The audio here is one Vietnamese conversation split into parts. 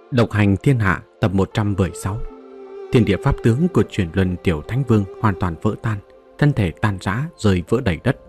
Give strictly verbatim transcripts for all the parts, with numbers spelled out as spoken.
Độc hành thiên hạ tập một trăm mười sáu. Thiên địa pháp tướng của Chuyển Luân Tiểu Thánh Vương hoàn toàn vỡ tan, thân thể tan rã rơi vỡ đầy đất.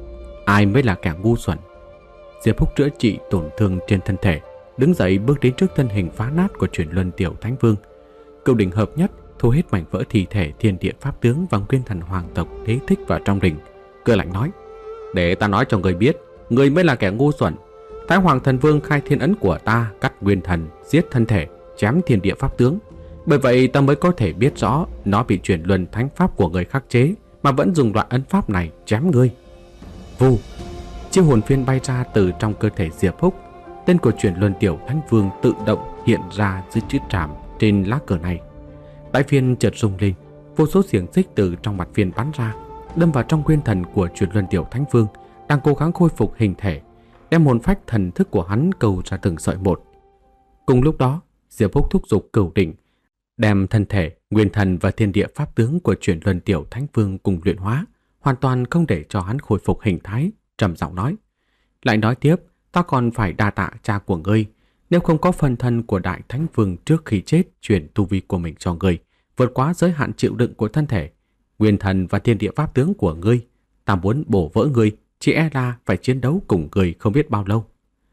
Ai mới là kẻ ngu xuẩn? Diệp Húc chữa trị tổn thương trên thân thể, đứng dậy bước đến trước thân hình phá nát của Chuyển Luân Tiểu Thánh Vương. Cửu đỉnh hợp nhất thu hết mảnh vỡ thi thể thiên địa pháp tướng và nguyên thần hoàng tộc Đế Thích vào trong đỉnh, cười lạnh nói: "Để ta nói cho người biết, người mới là kẻ ngu xuẩn. Thái Hoàng Thần Vương khai thiên ấn của ta cắt nguyên thần, giết thân thể, chém thiên địa pháp tướng. Bởi vậy ta mới có thể biết rõ nó bị chuyển luân thánh pháp của người khắc chế, mà vẫn dùng loại ấn pháp này chém ngươi." Vù, chiêu hồn phiên bay ra từ trong cơ thể Diệp Húc. Tên của Chuyển Luân Tiểu Thánh Vương tự động hiện ra dưới chữ trảm trên lá cờ này. Đại phiên chợt rung lên, vô số xiềng xích từ trong mặt phiên bắn ra, đâm vào trong nguyên thần của Chuyển Luân Tiểu Thánh Vương đang cố gắng khôi phục hình thể, đem hồn phách thần thức của hắn cầu ra từng sợi một. Cùng lúc đó, Diệp Húc thúc giục cửu đỉnh, đem thân thể, nguyên thần và thiên địa pháp tướng của Chuyển Luân Tiểu Thánh Vương cùng luyện hóa, hoàn toàn không để cho hắn khôi phục hình thái. Trầm giọng nói: "Lại nói tiếp, ta còn phải đa tạ cha của ngươi. Nếu không có phần thân của Đại Thánh Vương trước khi chết chuyển tu vi của mình cho ngươi, vượt quá giới hạn chịu đựng của thân thể, nguyên thần và thiên địa pháp tướng của ngươi, ta muốn bổ vỡ ngươi, chỉ e là phải chiến đấu cùng ngươi không biết bao lâu."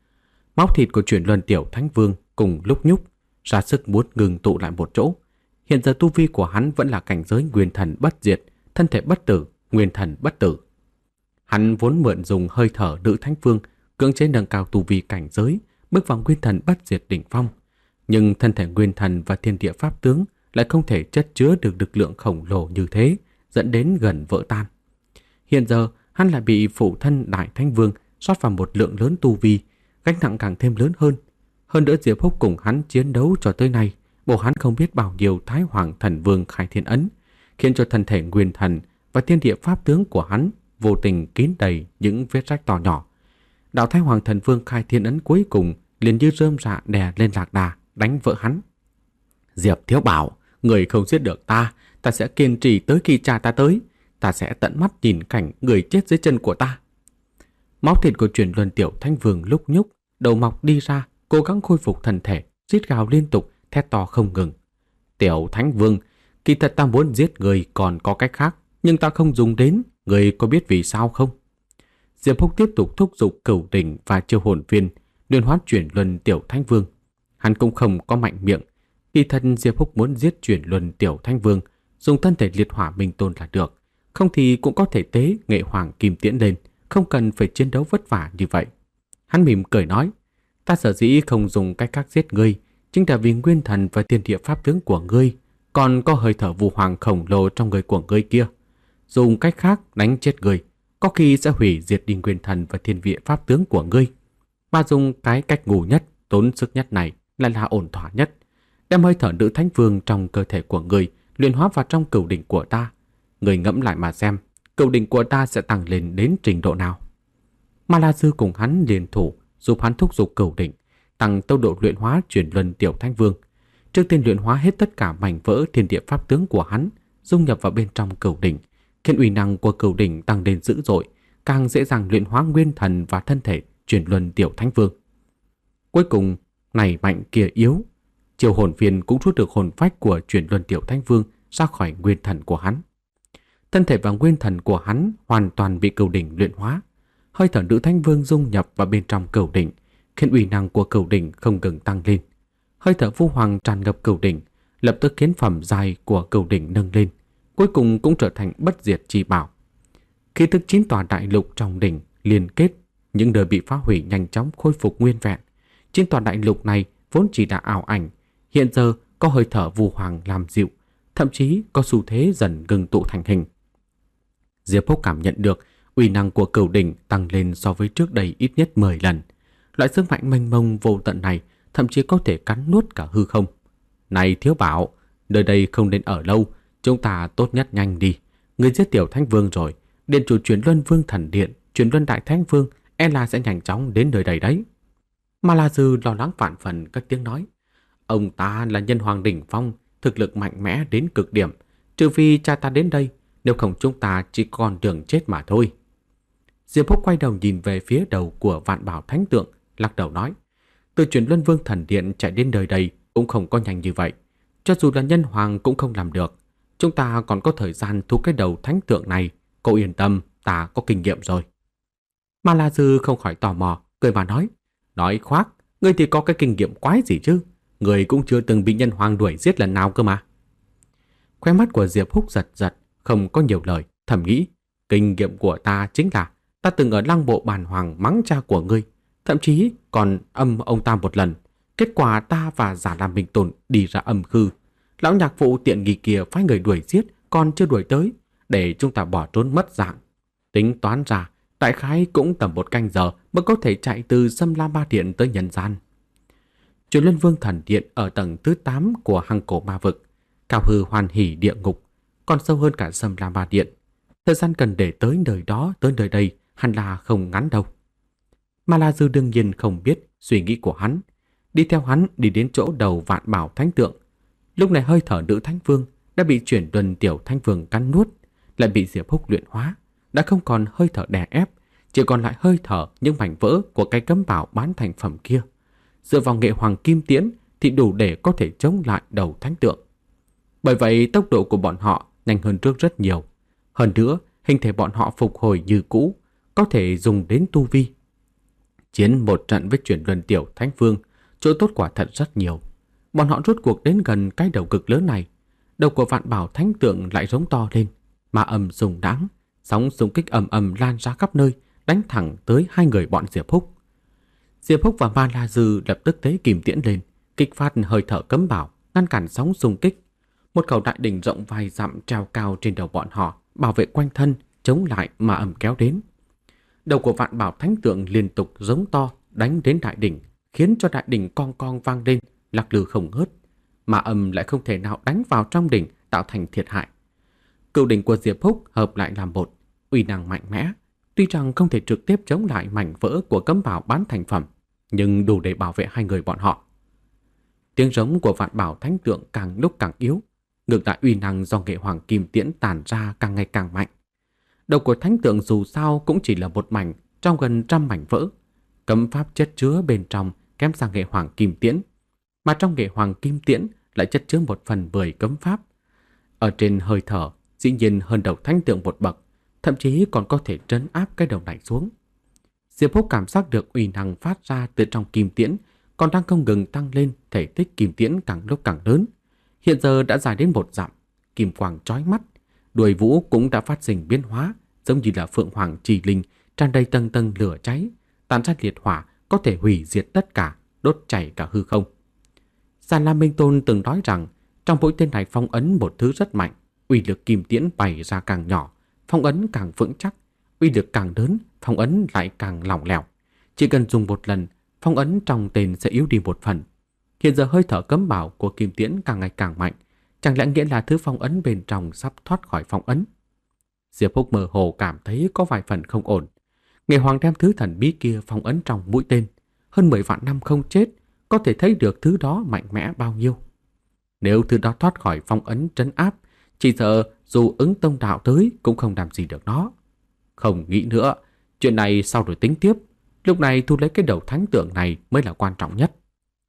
Máu thịt của Chuyển Luân Tiểu Thánh Vương cùng lúc nhúc, ra sức muốn ngừng tụ lại một chỗ. Hiện giờ tu vi của hắn vẫn là cảnh giới nguyên thần bất diệt, thân thể bất tử, nguyên thần bất tử. Hắn vốn mượn dùng hơi thở nữ Thánh Vương cưỡng chế nâng cao tu vi cảnh giới, bước vào nguyên thần bất diệt đỉnh phong. Nhưng thân thể nguyên thần và thiên địa pháp tướng lại không thể chất chứa được lực lượng khổng lồ như thế, dẫn đến gần vỡ tan. Hiện giờ hắn lại bị phụ thân Đại Thánh Vương rót vào một lượng lớn tu vi, gánh nặng càng thêm lớn hơn. Hơn nữa Diệp Húc cùng hắn chiến đấu cho tới nay, bổ hắn không biết bao nhiêu Thái Hoàng Thần Vương khai thiên ấn, khiến cho thân thể nguyên thần và thiên địa pháp tướng của hắn vô tình kín đầy những vết rách to nhỏ. Đạo Thái Hoàng Thần Vương khai thiên ấn cuối cùng liền như rơm rạ đè lên lạc đà, đánh vỡ hắn. "Diệp Thiếu Bảo, người không giết được ta, ta sẽ kiên trì tới khi cha ta tới. Ta sẽ tận mắt nhìn cảnh người chết dưới chân của ta." Máu thịt của Chuyển Luân Tiểu Thánh Vương lúc nhúc, đầu mọc đi ra, cố gắng khôi phục thân thể, rít gào liên tục, thét to không ngừng. "Tiểu Thánh Vương, kỳ thật ta muốn giết người còn có cách khác, nhưng ta không dùng đến, người có biết vì sao không?" Diệp Húc tiếp tục thúc giục cửu đỉnh và chiêu hồn viên luyện hóa Chuyển Luân Tiểu Thánh Vương. Hắn cũng không có mạnh miệng. Kỳ thật Diệp Húc muốn giết Chuyển Luân Tiểu Thánh Vương, dùng thân thể liệt hỏa minh tôn là được, không thì cũng có thể tế nghệ hoàng kim tiễn lên, không cần phải chiến đấu vất vả như vậy. Hắn mỉm cười nói: "Ta sở dĩ không dùng cách khác giết ngươi, chính là vì nguyên thần và thiên địa pháp tướng của ngươi, còn có hơi thở vu hoàng khổng lồ trong người của ngươi kia. Dùng cách khác đánh chết ngươi, có khi sẽ hủy diệt đi nguyên thần và thiên địa pháp tướng của ngươi. Mà dùng cái cách ngu nhất, tốn sức nhất này lại là ổn thỏa nhất. Đem hơi thở nữ Thánh Vương trong cơ thể của ngươi luyện hóa vào trong cửu đỉnh của ta. Ngươi ngẫm lại mà xem, cửu đỉnh của ta sẽ tăng lên đến trình độ nào?" Ma La Sư cùng hắn liên thủ giúp hắn thúc giục cửu đỉnh, tăng tốc độ luyện hóa Chuyển Luân Tiểu Thánh Vương. Trước tiên luyện hóa hết tất cả mảnh vỡ thiên địa pháp tướng của hắn, dung nhập vào bên trong cửu đỉnh, khiến uy năng của cửu đỉnh tăng lên dữ dội, càng dễ dàng luyện hóa nguyên thần và thân thể Chuyển Luân Tiểu Thánh Vương. Cuối cùng, này mạnh kia yếu, chiêu hồn phiên cũng rút được hồn phách của Chuyển Luân Tiểu Thánh Vương ra khỏi nguyên thần của hắn. Thân thể và nguyên thần của hắn hoàn toàn bị cửu đỉnh luyện hóa. Hơi thở nữ Thánh Vương dung nhập vào bên trong cửu đỉnh, khiến uy năng của cửu đỉnh không ngừng tăng lên. Hơi thở vu hoàng tràn ngập cửu đỉnh, lập tức khiến phẩm giai của cửu đỉnh nâng lên, cuối cùng cũng trở thành bất diệt chi bảo. Khí tức chín tòa đại lục trong đỉnh liên kết, những nơi bị phá hủy nhanh chóng khôi phục nguyên vẹn. Chín tòa đại lục này vốn chỉ là ảo ảnh, hiện giờ có hơi thở vu hoàng làm dịu, thậm chí có xu thế dần ngừng tụ thành hình. Diệp Húc cảm nhận được uy năng của cửu đỉnh tăng lên so với trước đây ít nhất mười lần. Loại sức mạnh mênh mông vô tận này thậm chí có thể cắn nuốt cả hư không. "Này Thiếu Bảo, nơi đây không nên ở lâu, chúng ta tốt nhất nhanh đi. Người giết Tiểu Thánh Vương rồi, điện chủ Chuyển Luân Vương Thần Điện, Chuyển Luân Đại Thánh Vương e là sẽ nhanh chóng đến nơi đây đấy." Ma La Dư lo lắng vạn phần các tiếng nói: "Ông ta là nhân hoàng đỉnh phong, thực lực mạnh mẽ đến cực điểm, trừ phi cha ta đến đây, nếu không chúng ta chỉ còn đường chết mà thôi." Diệp Húc quay đầu nhìn về phía đầu của Vạn Bảo Thánh Tượng, lắc đầu nói: "Từ Chuyển Luân Vương Thần Điện chạy đến nơi đây cũng không có nhanh như vậy. Cho dù là nhân hoàng cũng không làm được. Chúng ta còn có thời gian thu cái đầu thánh tượng này. Cô yên tâm, ta có kinh nghiệm rồi. Ma La Dư không khỏi tò mò, cười mà nói. Nói khoác, ngươi thì có cái kinh nghiệm quái gì chứ? Ngươi cũng chưa từng bị nhân hoàng đuổi giết lần nào cơ mà. Khóe mắt của Diệp Húc giật giật, không có nhiều lời, thầm nghĩ. Kinh nghiệm của ta chính là ta từng ở lăng bộ bàn hoàng mắng cha của ngươi, thậm chí còn âm ông ta một lần. Kết quả ta và Giả Lam Minh Tôn đi ra âm khư. Lão nhạc phụ tiện nghỉ kia phái người đuổi giết, còn chưa đuổi tới, để chúng ta bỏ trốn mất dạng. Tính toán ra, đại khái cũng tầm một canh giờ mới có thể chạy từ Sâm La Ba Điện tới nhân gian. Truyền Luân Vương Thần Điện ở tầng thứ tám của Hằng Cổ Ma Vực, cao hư hoàn hỷ địa ngục, còn sâu hơn cả Sâm La Ba Điện. Thời gian cần để tới nơi đó tới nơi đây hẳn là không ngắn đâu. Ma La Dư đương nhiên không biết suy nghĩ của hắn, đi theo hắn đi đến chỗ đầu Vạn Bảo Thánh Tượng. Lúc này hơi thở nữ Thánh Vương đã bị Chuyển Luân Tiểu Thánh Vương cắn nuốt, lại bị Diệp Húc luyện hóa, đã không còn hơi thở đè ép, chỉ còn lại hơi thở những mảnh vỡ của cái cấm bảo bán thành phẩm kia. Dựa vào nghệ hoàng kim tiễn thì đủ để có thể chống lại đầu Thánh Tượng. Bởi vậy tốc độ của bọn họ nhanh hơn trước rất nhiều. Hơn nữa, hình thể bọn họ phục hồi như cũ, có thể dùng đến tu vi. Chiến một trận với Chuyển Luân Tiểu Thánh Vương, chỗ tốt quả thật rất nhiều. Bọn họ rốt cuộc đến gần cái đầu cực lớn này. Đầu của Vạn Bảo Thánh Tượng lại rống to lên, mà ầm rùng đáng, sóng xung kích ầm ầm lan ra khắp nơi, đánh thẳng tới hai người bọn Diệp Húc. Diệp Húc và Ma La Dư lập tức tế kìm tiễn lên, kích phát hơi thở cấm bảo, ngăn cản sóng xung kích. Một khẩu đại đỉnh rộng vài dặm treo cao trên đầu bọn họ, bảo vệ quanh thân, chống lại mà ầm kéo đến. Đầu của Vạn Bảo Thánh Tượng liên tục giống to đánh đến đại đỉnh, khiến cho đại đỉnh cong cong vang lên, lắc lư không ngớt. Mà ầm lại không thể nào đánh vào trong đỉnh, tạo thành thiệt hại. Cựu đỉnh của Diệp Húc hợp lại làm một, uy năng mạnh mẽ. Tuy rằng không thể trực tiếp chống lại mảnh vỡ của cấm bảo bán thành phẩm, nhưng đủ để bảo vệ hai người bọn họ. Tiếng rống của Vạn Bảo Thánh Tượng càng lúc càng yếu, ngược lại uy năng do nghệ hoàng kim tiễn tản ra càng ngày càng mạnh. Đầu của Thánh Tượng dù sao cũng chỉ là một mảnh trong gần trăm mảnh vỡ. Cấm pháp chất chứa bên trong kém sang nghệ hoàng kim tiễn, mà trong nghệ hoàng kim tiễn lại chất chứa một phần mười cấm pháp. Ở trên hơi thở dĩ nhiên hơn đầu Thánh Tượng một bậc, thậm chí còn có thể trấn áp cái đầu này xuống. Diệp Húc cảm giác được uy năng phát ra từ trong kim tiễn còn đang không ngừng tăng lên, thể tích kim tiễn càng lúc càng lớn. Hiện giờ đã dài đến một dặm, kim quang chói mắt, đuôi vũ cũng đã phát sinh biến hóa, giống như là phượng hoàng trì linh, tràn đầy tầng tầng lửa cháy, tàn ra liệt hỏa có thể hủy diệt tất cả, đốt chảy cả hư không. Giả Lam Minh Tôn từng nói rằng trong mũi tên này phong ấn một thứ rất mạnh, uy lực kim tiễn bày ra càng nhỏ, phong ấn càng vững chắc, uy lực càng lớn, phong ấn lại càng lỏng lẻo. Chỉ cần dùng một lần, phong ấn trong tên sẽ yếu đi một phần. Hiện giờ hơi thở cấm bảo của kim tiễn càng ngày càng mạnh, chẳng lẽ nghĩa là thứ phong ấn bên trong sắp thoát khỏi phong ấn? Diệp Húc mơ hồ cảm thấy có vài phần không ổn. Nghệ hoàng đem thứ thần bí kia phong ấn trong mũi tên, hơn mười vạn năm không chết, có thể thấy được thứ đó mạnh mẽ bao nhiêu. Nếu thứ đó thoát khỏi phong ấn trấn áp, chỉ sợ dù ứng tông đạo tới cũng không làm gì được nó. Không nghĩ nữa, chuyện này sau rồi tính tiếp. Lúc này thu lấy cái đầu Thánh Tượng này mới là quan trọng nhất.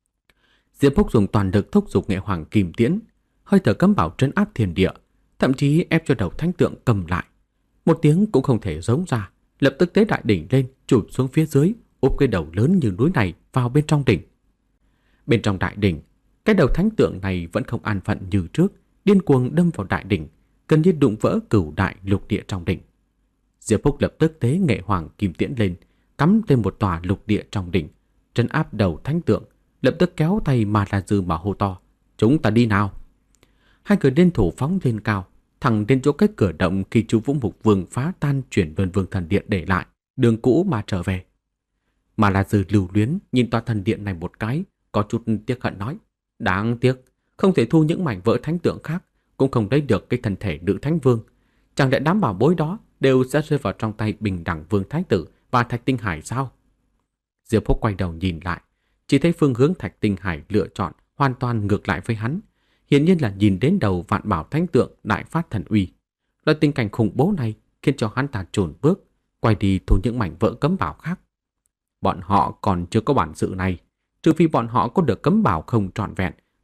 Diệp Húc dùng toàn lực thúc giục nghệ hoàng kim tiễn, hơi thở cấm bảo trấn áp thiên địa, thậm chí ép cho đầu Thánh Tượng cầm lại. Một tiếng cũng không thể giống ra, lập tức tế đại đỉnh lên, chụp xuống phía dưới, úp cái đầu lớn như núi này vào bên trong đỉnh. Bên trong đại đỉnh, cái đầu Thánh Tượng này vẫn không an phận như trước, điên cuồng đâm vào đại đỉnh, gần như đụng vỡ cửu đại lục địa trong đỉnh. Diệp Húc lập tức tế nghệ hoàng kim tiễn lên, cắm lên một tòa lục địa trong đỉnh, trấn áp đầu Thánh Tượng, lập tức kéo tay Ma La Dư mà hô to: "Chúng ta đi nào!" Hai người liên thủ phóng lên cao, thẳng đến chỗ cái cửa động khi chú Vũ Mục Vương phá tan Chuyển Luân Vương thần điện để lại, đường cũ mà trở về. Ma La Dư lưu luyến nhìn tòa thần điện này một cái, có chút tiếc hận nói: "Đáng tiếc, không thể thu những mảnh vỡ Thánh Tượng khác, cũng không lấy được cái thân thể nữ Thánh Vương. Chẳng lẽ đám bảo bối đó đều sẽ rơi vào trong tay Bình Đẳng Vương Thái Tử và Thạch Tinh Hải sao?" Diệp Húc quay đầu nhìn lại, chỉ thấy phương hướng Thạch Tinh Hải lựa chọn hoàn toàn ngược lại với hắn, hiển nhiên là nhìn đến đầu Vạn Bảo Thánh Tượng đại phát thần uy. Loại tình cảnh khủng bố này khiến cho hắn ta chồn bước, quay đi thu những mảnh vỡ cấm bảo khác. Bọn họ còn chưa có bản sự này, trừ phi bọn họ có được cấm bảo không trọn vẹn,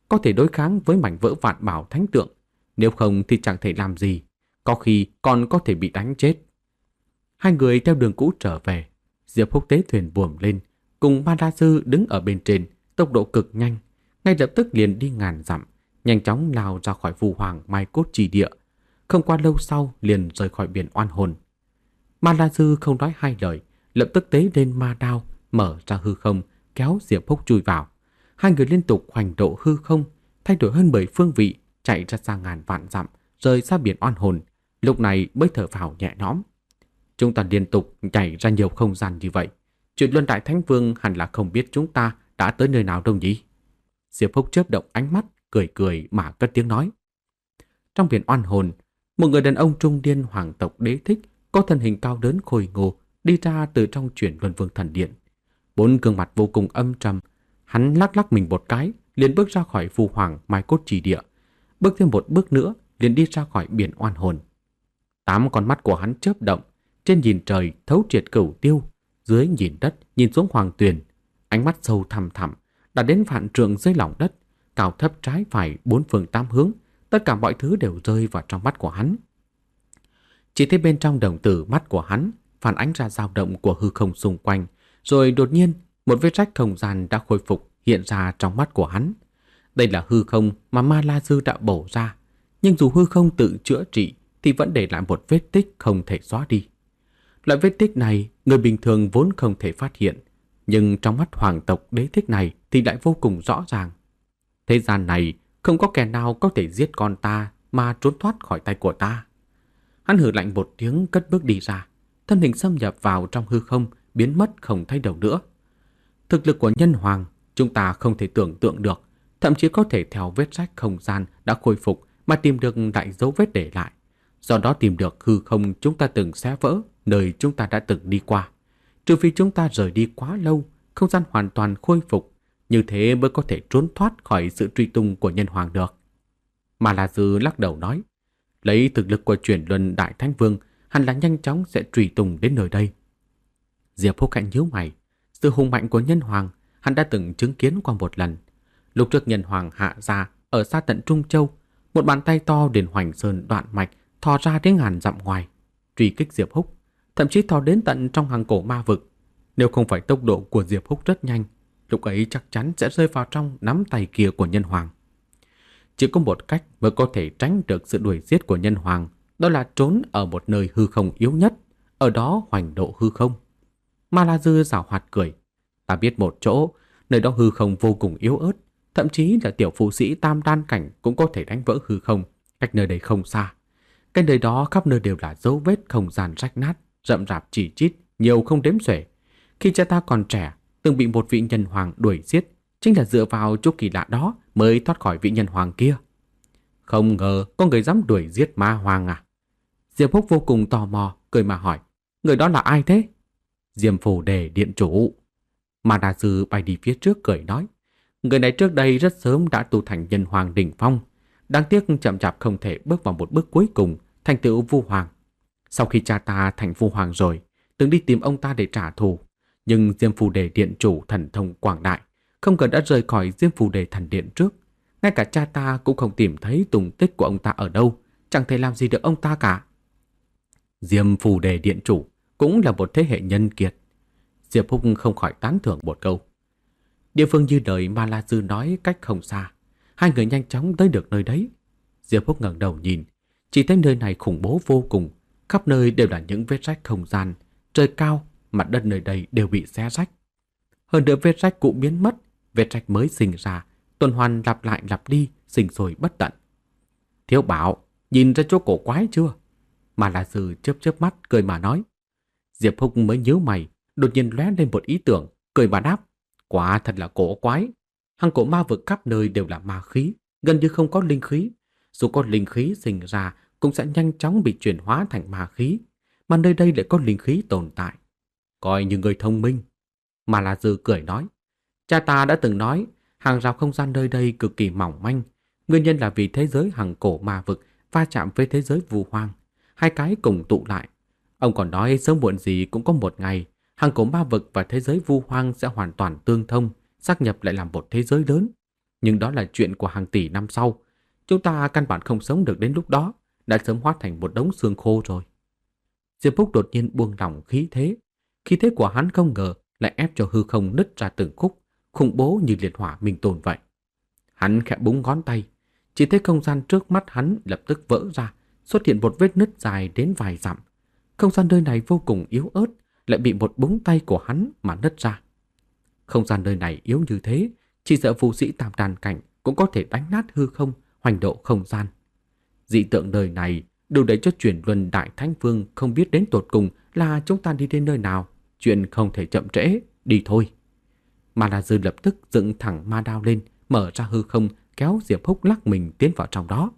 có thể đối kháng với mảnh vỡ vạn bảo thánh tượng. Nếu không thì chẳng thể làm gì, có khi còn có thể bị đánh chết. Hai người theo đường cũ trở về. Diệp Húc tế thuyền buồm lên, cùng Ma La Sư đứng ở bên trên, tốc độ cực nhanh, ngay lập tức liền đi ngàn dặm, nhanh chóng lao ra khỏi Phù Hoàng Mai Cốt Chỉ Địa. Không qua lâu sau liền rời khỏi biển oan hồn. Ma La Sư không nói hai lời, lập tức tế lên ma đao, mở ra hư không, kéo Diệp Húc chui vào. Hai người liên tục hoành độ hư không, thay đổi hơn mười phương vị, chạy ra xa ngàn vạn dặm, rời xa biển oan hồn. Lúc này mới thở phào nhẹ nhõm. Chúng ta liên tục chạy ra nhiều không gian như vậy, Chuyện Luân Đại Thánh Vương hẳn là không biết chúng ta đã tới nơi nào đâu nhỉ? Diệp Húc chớp động ánh mắt, cười cười mà cất tiếng nói. Trong biển oan hồn, một người đàn ông trung niên hoàng tộc Đế Thích có thân hình cao lớn khôi ngô đi ra từ trong Chuyển Luân Vương thần điện. Bốn gương mặt vô cùng âm trầm, hắn lắc lắc mình một cái, liền bước ra khỏi Phù Hoàng Mai Cốt Chỉ Địa. Bước thêm một bước nữa, liền đi ra khỏi biển oan hồn. Tám con mắt của hắn chớp động, trên nhìn trời thấu triệt cửu tiêu, dưới nhìn đất nhìn xuống hoàng tuyền, ánh mắt sâu thẳm thẳm, đã đến vạn trượng dưới lòng đất, cao thấp trái phải bốn phương tám hướng, tất cả mọi thứ đều rơi vào trong mắt của hắn. Chỉ thấy bên trong đồng tử mắt của hắn phản ánh ra dao động của hư không xung quanh, rồi đột nhiên một vết rách không gian đã khôi phục hiện ra trong mắt của hắn. Đây là hư không mà Ma La Sư đã bổ ra, nhưng dù hư không tự chữa trị thì vẫn để lại một vết tích không thể xóa đi. Loại vết tích này người bình thường vốn không thể phát hiện, nhưng trong mắt hoàng tộc Đế Thích này thì lại vô cùng rõ ràng. Thế gian này không có kẻ nào có thể giết con ta mà trốn thoát khỏi tay của ta. Hắn hừ lạnh một tiếng, cất bước đi ra, thân hình xâm nhập vào trong hư không, biến mất không thấy đâu nữa. Thực lực của nhân hoàng chúng ta không thể tưởng tượng được, thậm chí có thể theo vết rách không gian đã khôi phục mà tìm được đại dấu vết để lại. Do đó tìm được hư không chúng ta từng xé vỡ, nơi chúng ta đã từng đi qua. Trừ phi chúng ta rời đi quá lâu, không gian hoàn toàn khôi phục, như thế mới có thể trốn thoát khỏi sự truy tung của nhân hoàng được. Mà La Dư lắc đầu nói, lấy thực lực của Chuyển Luân Đại Thánh Vương, hẳn là nhanh chóng sẽ truy tung đến nơi đây. Diệp Húc khẽ nhíu mày, sự hùng mạnh của nhân hoàng hắn đã từng chứng kiến qua một lần. Lúc trước nhân hoàng hạ ra ở xa tận Trung Châu, một bàn tay to đến Hoành Sơn đoạn mạch thò ra đến ngàn dặm ngoài, truy kích Diệp Húc, thậm chí thò đến tận trong hang cổ ma vực. Nếu không phải tốc độ của Diệp Húc rất nhanh, lúc ấy chắc chắn sẽ rơi vào trong nắm tay kia của nhân hoàng. Chỉ có một cách mới có thể tránh được sự đuổi giết của nhân hoàng, đó là trốn ở một nơi hư không yếu nhất, ở đó hoành độ hư không. Ma La Dư giảo hoạt cười, ta biết một chỗ, nơi đó hư không vô cùng yếu ớt, thậm chí là tiểu phụ sĩ tam đan cảnh cũng có thể đánh vỡ hư không, cách nơi đây không xa. Cái nơi đó khắp nơi đều là dấu vết không gian rách nát, rậm rạp chỉ chít, nhiều không đếm xuể. Khi cha ta còn trẻ, từng bị một vị nhân hoàng đuổi giết, chính là dựa vào chỗ kỳ lạ đó mới thoát khỏi vị nhân hoàng kia. Không ngờ có người dám đuổi giết ma hoàng à? Diệp Húc vô cùng tò mò, cười mà hỏi, người đó là ai thế? Diêm Phù Đề điện chủ. Mà Đà Sư bay đi phía trước cười nói, người này trước đây rất sớm đã tu thành nhân hoàng đỉnh phong, đáng tiếc chậm chạp không thể bước vào một bước cuối cùng, thành tựu Vu Hoàng. Sau khi cha ta thành Vu Hoàng rồi, từng đi tìm ông ta để trả thù, nhưng Diêm Phù Đề điện chủ thần thông quảng đại, không ngờ đã rời khỏi Diêm Phù Đề thần điện trước. Ngay cả cha ta cũng không tìm thấy tung tích của ông ta ở đâu, chẳng thể làm gì được ông ta cả. Diêm Phù Đề điện chủ cũng là một thế hệ nhân kiệt. Diệp Húc không khỏi tán thưởng một câu. Địa phương như lời Ma La Dư nói cách không xa, hai người nhanh chóng tới được nơi đấy. Diệp Húc ngẩng đầu nhìn, chỉ thấy nơi này khủng bố vô cùng, khắp nơi đều là những vết rách không gian, trời cao, mặt đất nơi đây đều bị xé rách. Hơn nữa vết rách cũ biến mất, vết rách mới sinh ra, tuần hoàn lặp lại lặp đi, sinh sôi bất tận. Thiếu Bảo, nhìn ra chỗ cổ quái chưa? Mà La Dư chớp chớp mắt cười mà nói. Diệp Húc mới nhíu mày, đột nhiên lóe lên một ý tưởng, cười mà đáp, quả thật là cổ quái. Hang cổ ma vực khắp nơi đều là ma khí, gần như không có linh khí. Dù có linh khí sinh ra cũng sẽ nhanh chóng bị chuyển hóa thành ma khí, mà nơi đây lại có linh khí tồn tại. Coi như người thông minh. Mà La Dư cười nói, cha ta đã từng nói hàng rào không gian nơi đây cực kỳ mỏng manh, nguyên nhân là vì thế giới hằng cổ ma vực va chạm với thế giới Vu Hoang, hai cái cùng tụ lại. Ông còn nói sớm muộn gì cũng có một ngày hằng cổ ma vực và thế giới Vu Hoang sẽ hoàn toàn tương thông, sáp nhập lại làm một thế giới lớn. Nhưng đó là chuyện của hàng tỷ năm sau. Chúng ta căn bản không sống được đến lúc đó, đã sớm hóa thành một đống xương khô rồi. Diệp Phúc đột nhiên buông lỏng khí thế. Khí thế của hắn không ngờ lại ép cho hư không nứt ra từng khúc, khủng bố như liệt hỏa minh tồn vậy. Hắn khẽ búng ngón tay, chỉ thấy không gian trước mắt hắn lập tức vỡ ra, xuất hiện một vết nứt dài đến vài dặm. Không gian nơi này vô cùng yếu ớt, lại bị một búng tay của hắn mà nứt ra. Không gian nơi này yếu như thế, chỉ sợ phù sĩ tam đàn cảnh cũng có thể đánh nát hư không, hoành độ không gian. Dị tượng đời này đủ để cho chuyển luân đại thánh vương không biết đến tột cùng là chúng ta đi đến nơi nào. Chuyện không thể chậm trễ, đi thôi. Mà là Dư lập tức dựng thẳng ma đao lên, mở ra hư không, kéo Diệp Húc lắc mình tiến vào trong đó.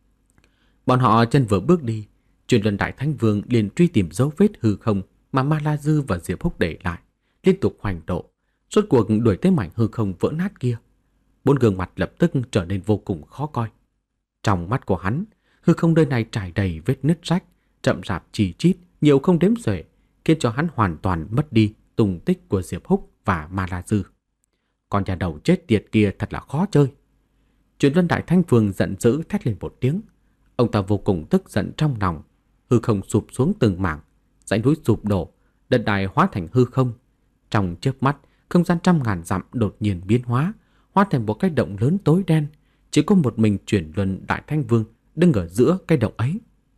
Bọn họ chân vừa bước đi, chuyển luân đại thánh vương liền truy tìm dấu vết hư không mà Ma La Dư và Diệp Húc để lại, liên tục hoành độ, rốt cuộc đuổi tới mảnh hư không vỡ nát kia. Bốn gương mặt lập tức trở nên vô cùng khó coi. Trong mắt của hắn, hư không nơi này trải đầy vết nứt rách, chậm rạp chi chít, nhiều không đếm xuể, khiến cho hắn hoàn toàn mất đi tung tích của Diệp Húc và Ma La Dư. Con nhà đầu chết tiệt kia thật là khó chơi. Chuyển luân đại thánh vương giận dữ thét lên một tiếng. Ông ta vô cùng tức giận trong lòng. Hư không sụp xuống từng mảng, dãy núi sụp đổ, đất đai hóa thành hư không. Trong chớp mắt, không gian trăm ngàn dặm đột nhiên biến hóa, hóa thành một cái động lớn tối đen. Chỉ có một mình chuyển luân đại thánh vương đứng ở giữa cái động ấy.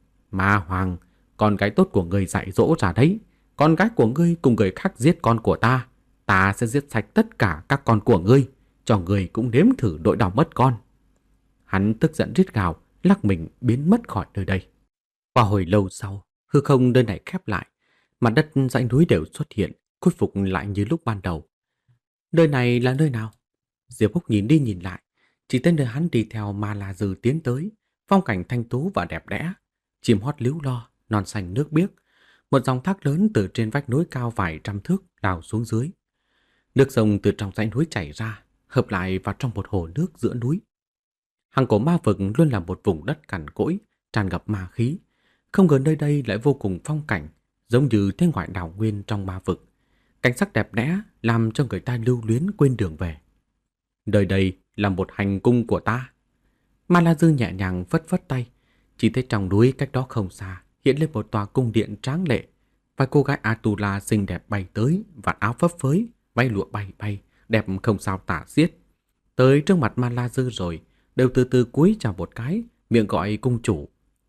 Ma Hoàng, con gái tốt của ngươi dạy dỗ ra đấy. Con gái của ngươi cùng người khác giết con của ta, ta sẽ giết sạch tất cả các con của ngươi, cho ngươi cũng nếm thử nỗi đau mất con. Hắn tức giận rít gào, lắc mình biến mất khỏi nơi đây. Qua hồi lâu sau, hư không nơi này khép lại, mặt đất dãy núi đều xuất hiện, khôi phục lại như lúc ban đầu. Nơi này là nơi nào? Diệp Húc nhìn đi nhìn lại, chỉ tên nơi hắn đi theo Ma La Dư tiến tới, phong cảnh thanh tú và đẹp đẽ, chim hót líu lo, non xanh nước biếc. Một dòng thác lớn từ trên vách núi cao vài trăm thước đào xuống dưới. Nước sông từ trong dãy núi chảy ra, hợp lại vào trong một hồ nước giữa núi. Hang cổ ma vực luôn là một vùng đất cằn cỗi, tràn ngập ma khí. Không ngờ nơi đây lại vô cùng phong cảnh, giống như thế ngoại đảo nguyên trong ma vực. Cảnh sắc đẹp đẽ làm cho người ta lưu luyến quên đường về. Nơi đây là một hành cung của ta. Ma La Dư nhẹ nhàng phất phất tay, chỉ thấy trong núi cách đó không xa hiện lên một tòa cung điện tráng lệ. Vài cô gái Atula xinh đẹp bay tới, vạt áo phấp phới, bay lụa bay bay, đẹp không sao tả xiết. Tới trước mặt Ma La Dư rồi, đều từ từ cúi chào một cái, miệng gọi cung chủ.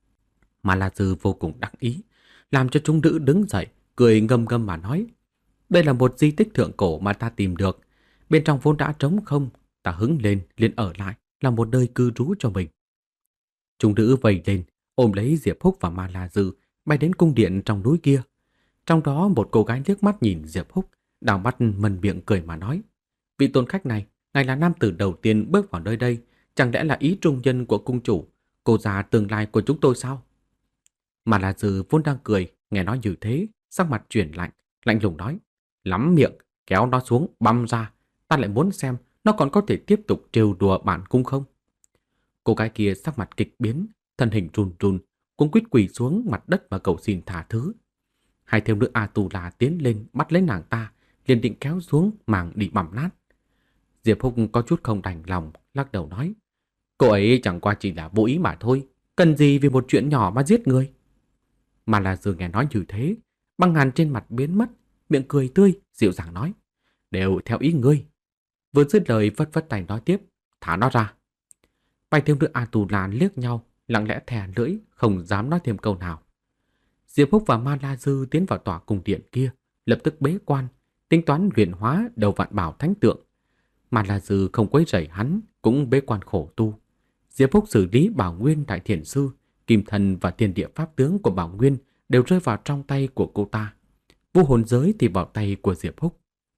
Ma La Dư vô cùng đắc ý, làm cho chúng nữ đứng dậy, cười ngâm ngâm mà nói: đây là một di tích thượng cổ mà ta tìm được, bên trong vốn đã trống không, ta hứng lên liền ở lại, là một nơi cư trú cho mình. Chúng nữ vây lên, ôm lấy Diệp Húc và Ma La Dư, bay đến cung điện trong núi kia. Trong đó một cô gái liếc mắt nhìn Diệp Húc, đảo mắt mần miệng cười mà nói: vị tôn khách này, ngài là nam tử đầu tiên bước vào nơi đây, chẳng lẽ là ý trung nhân của cung chủ, cô già tương lai của chúng tôi sao? Ma La Dư vốn đang cười, nghe nói như thế, sắc mặt chuyển lạnh, lạnh lùng nói: lắm miệng, kéo nó xuống băm ra, ta lại muốn xem nó còn có thể tiếp tục trêu đùa bản cung không. Cô gái kia sắc mặt kịch biến, thân hình run run, cũng quýt quỳ xuống mặt đất mà cầu xin tha thứ. Hai thiếu nữ Atula tiến lên bắt lấy nàng ta, liền định kéo xuống màng đi băm nát. Diệp Húc có chút không đành lòng, lắc đầu nói: cô ấy chẳng qua chỉ là vô ý mà thôi, cần gì vì một chuyện nhỏ mà giết người. Mà là Dư nghe nói như thế, băng hàn trên mặt biến mất, miệng cười tươi, dịu dàng nói: đều theo ý ngươi. Vừa dứt lời vất vất tay nói tiếp: thả nó ra. Vài thiếu nữ Atula liếc nhau, lặng lẽ thè lưỡi, không dám nói thêm câu nào. Diệp Húc và Ma La Dư tiến vào tòa cung điện kia, lập tức bế quan, tính toán luyện hóa đầu vạn bảo thánh tượng. Ma La Dư không quấy rầy hắn, cũng bế quan khổ tu. Diệp Húc xử lý Bảo Nguyên Đại Thiền Sư, Kim Thần và Thiên Địa Pháp Tướng của Bảo Nguyên đều rơi vào trong tay của cô ta. Vô hồn giới thì vào tay của Diệp Húc.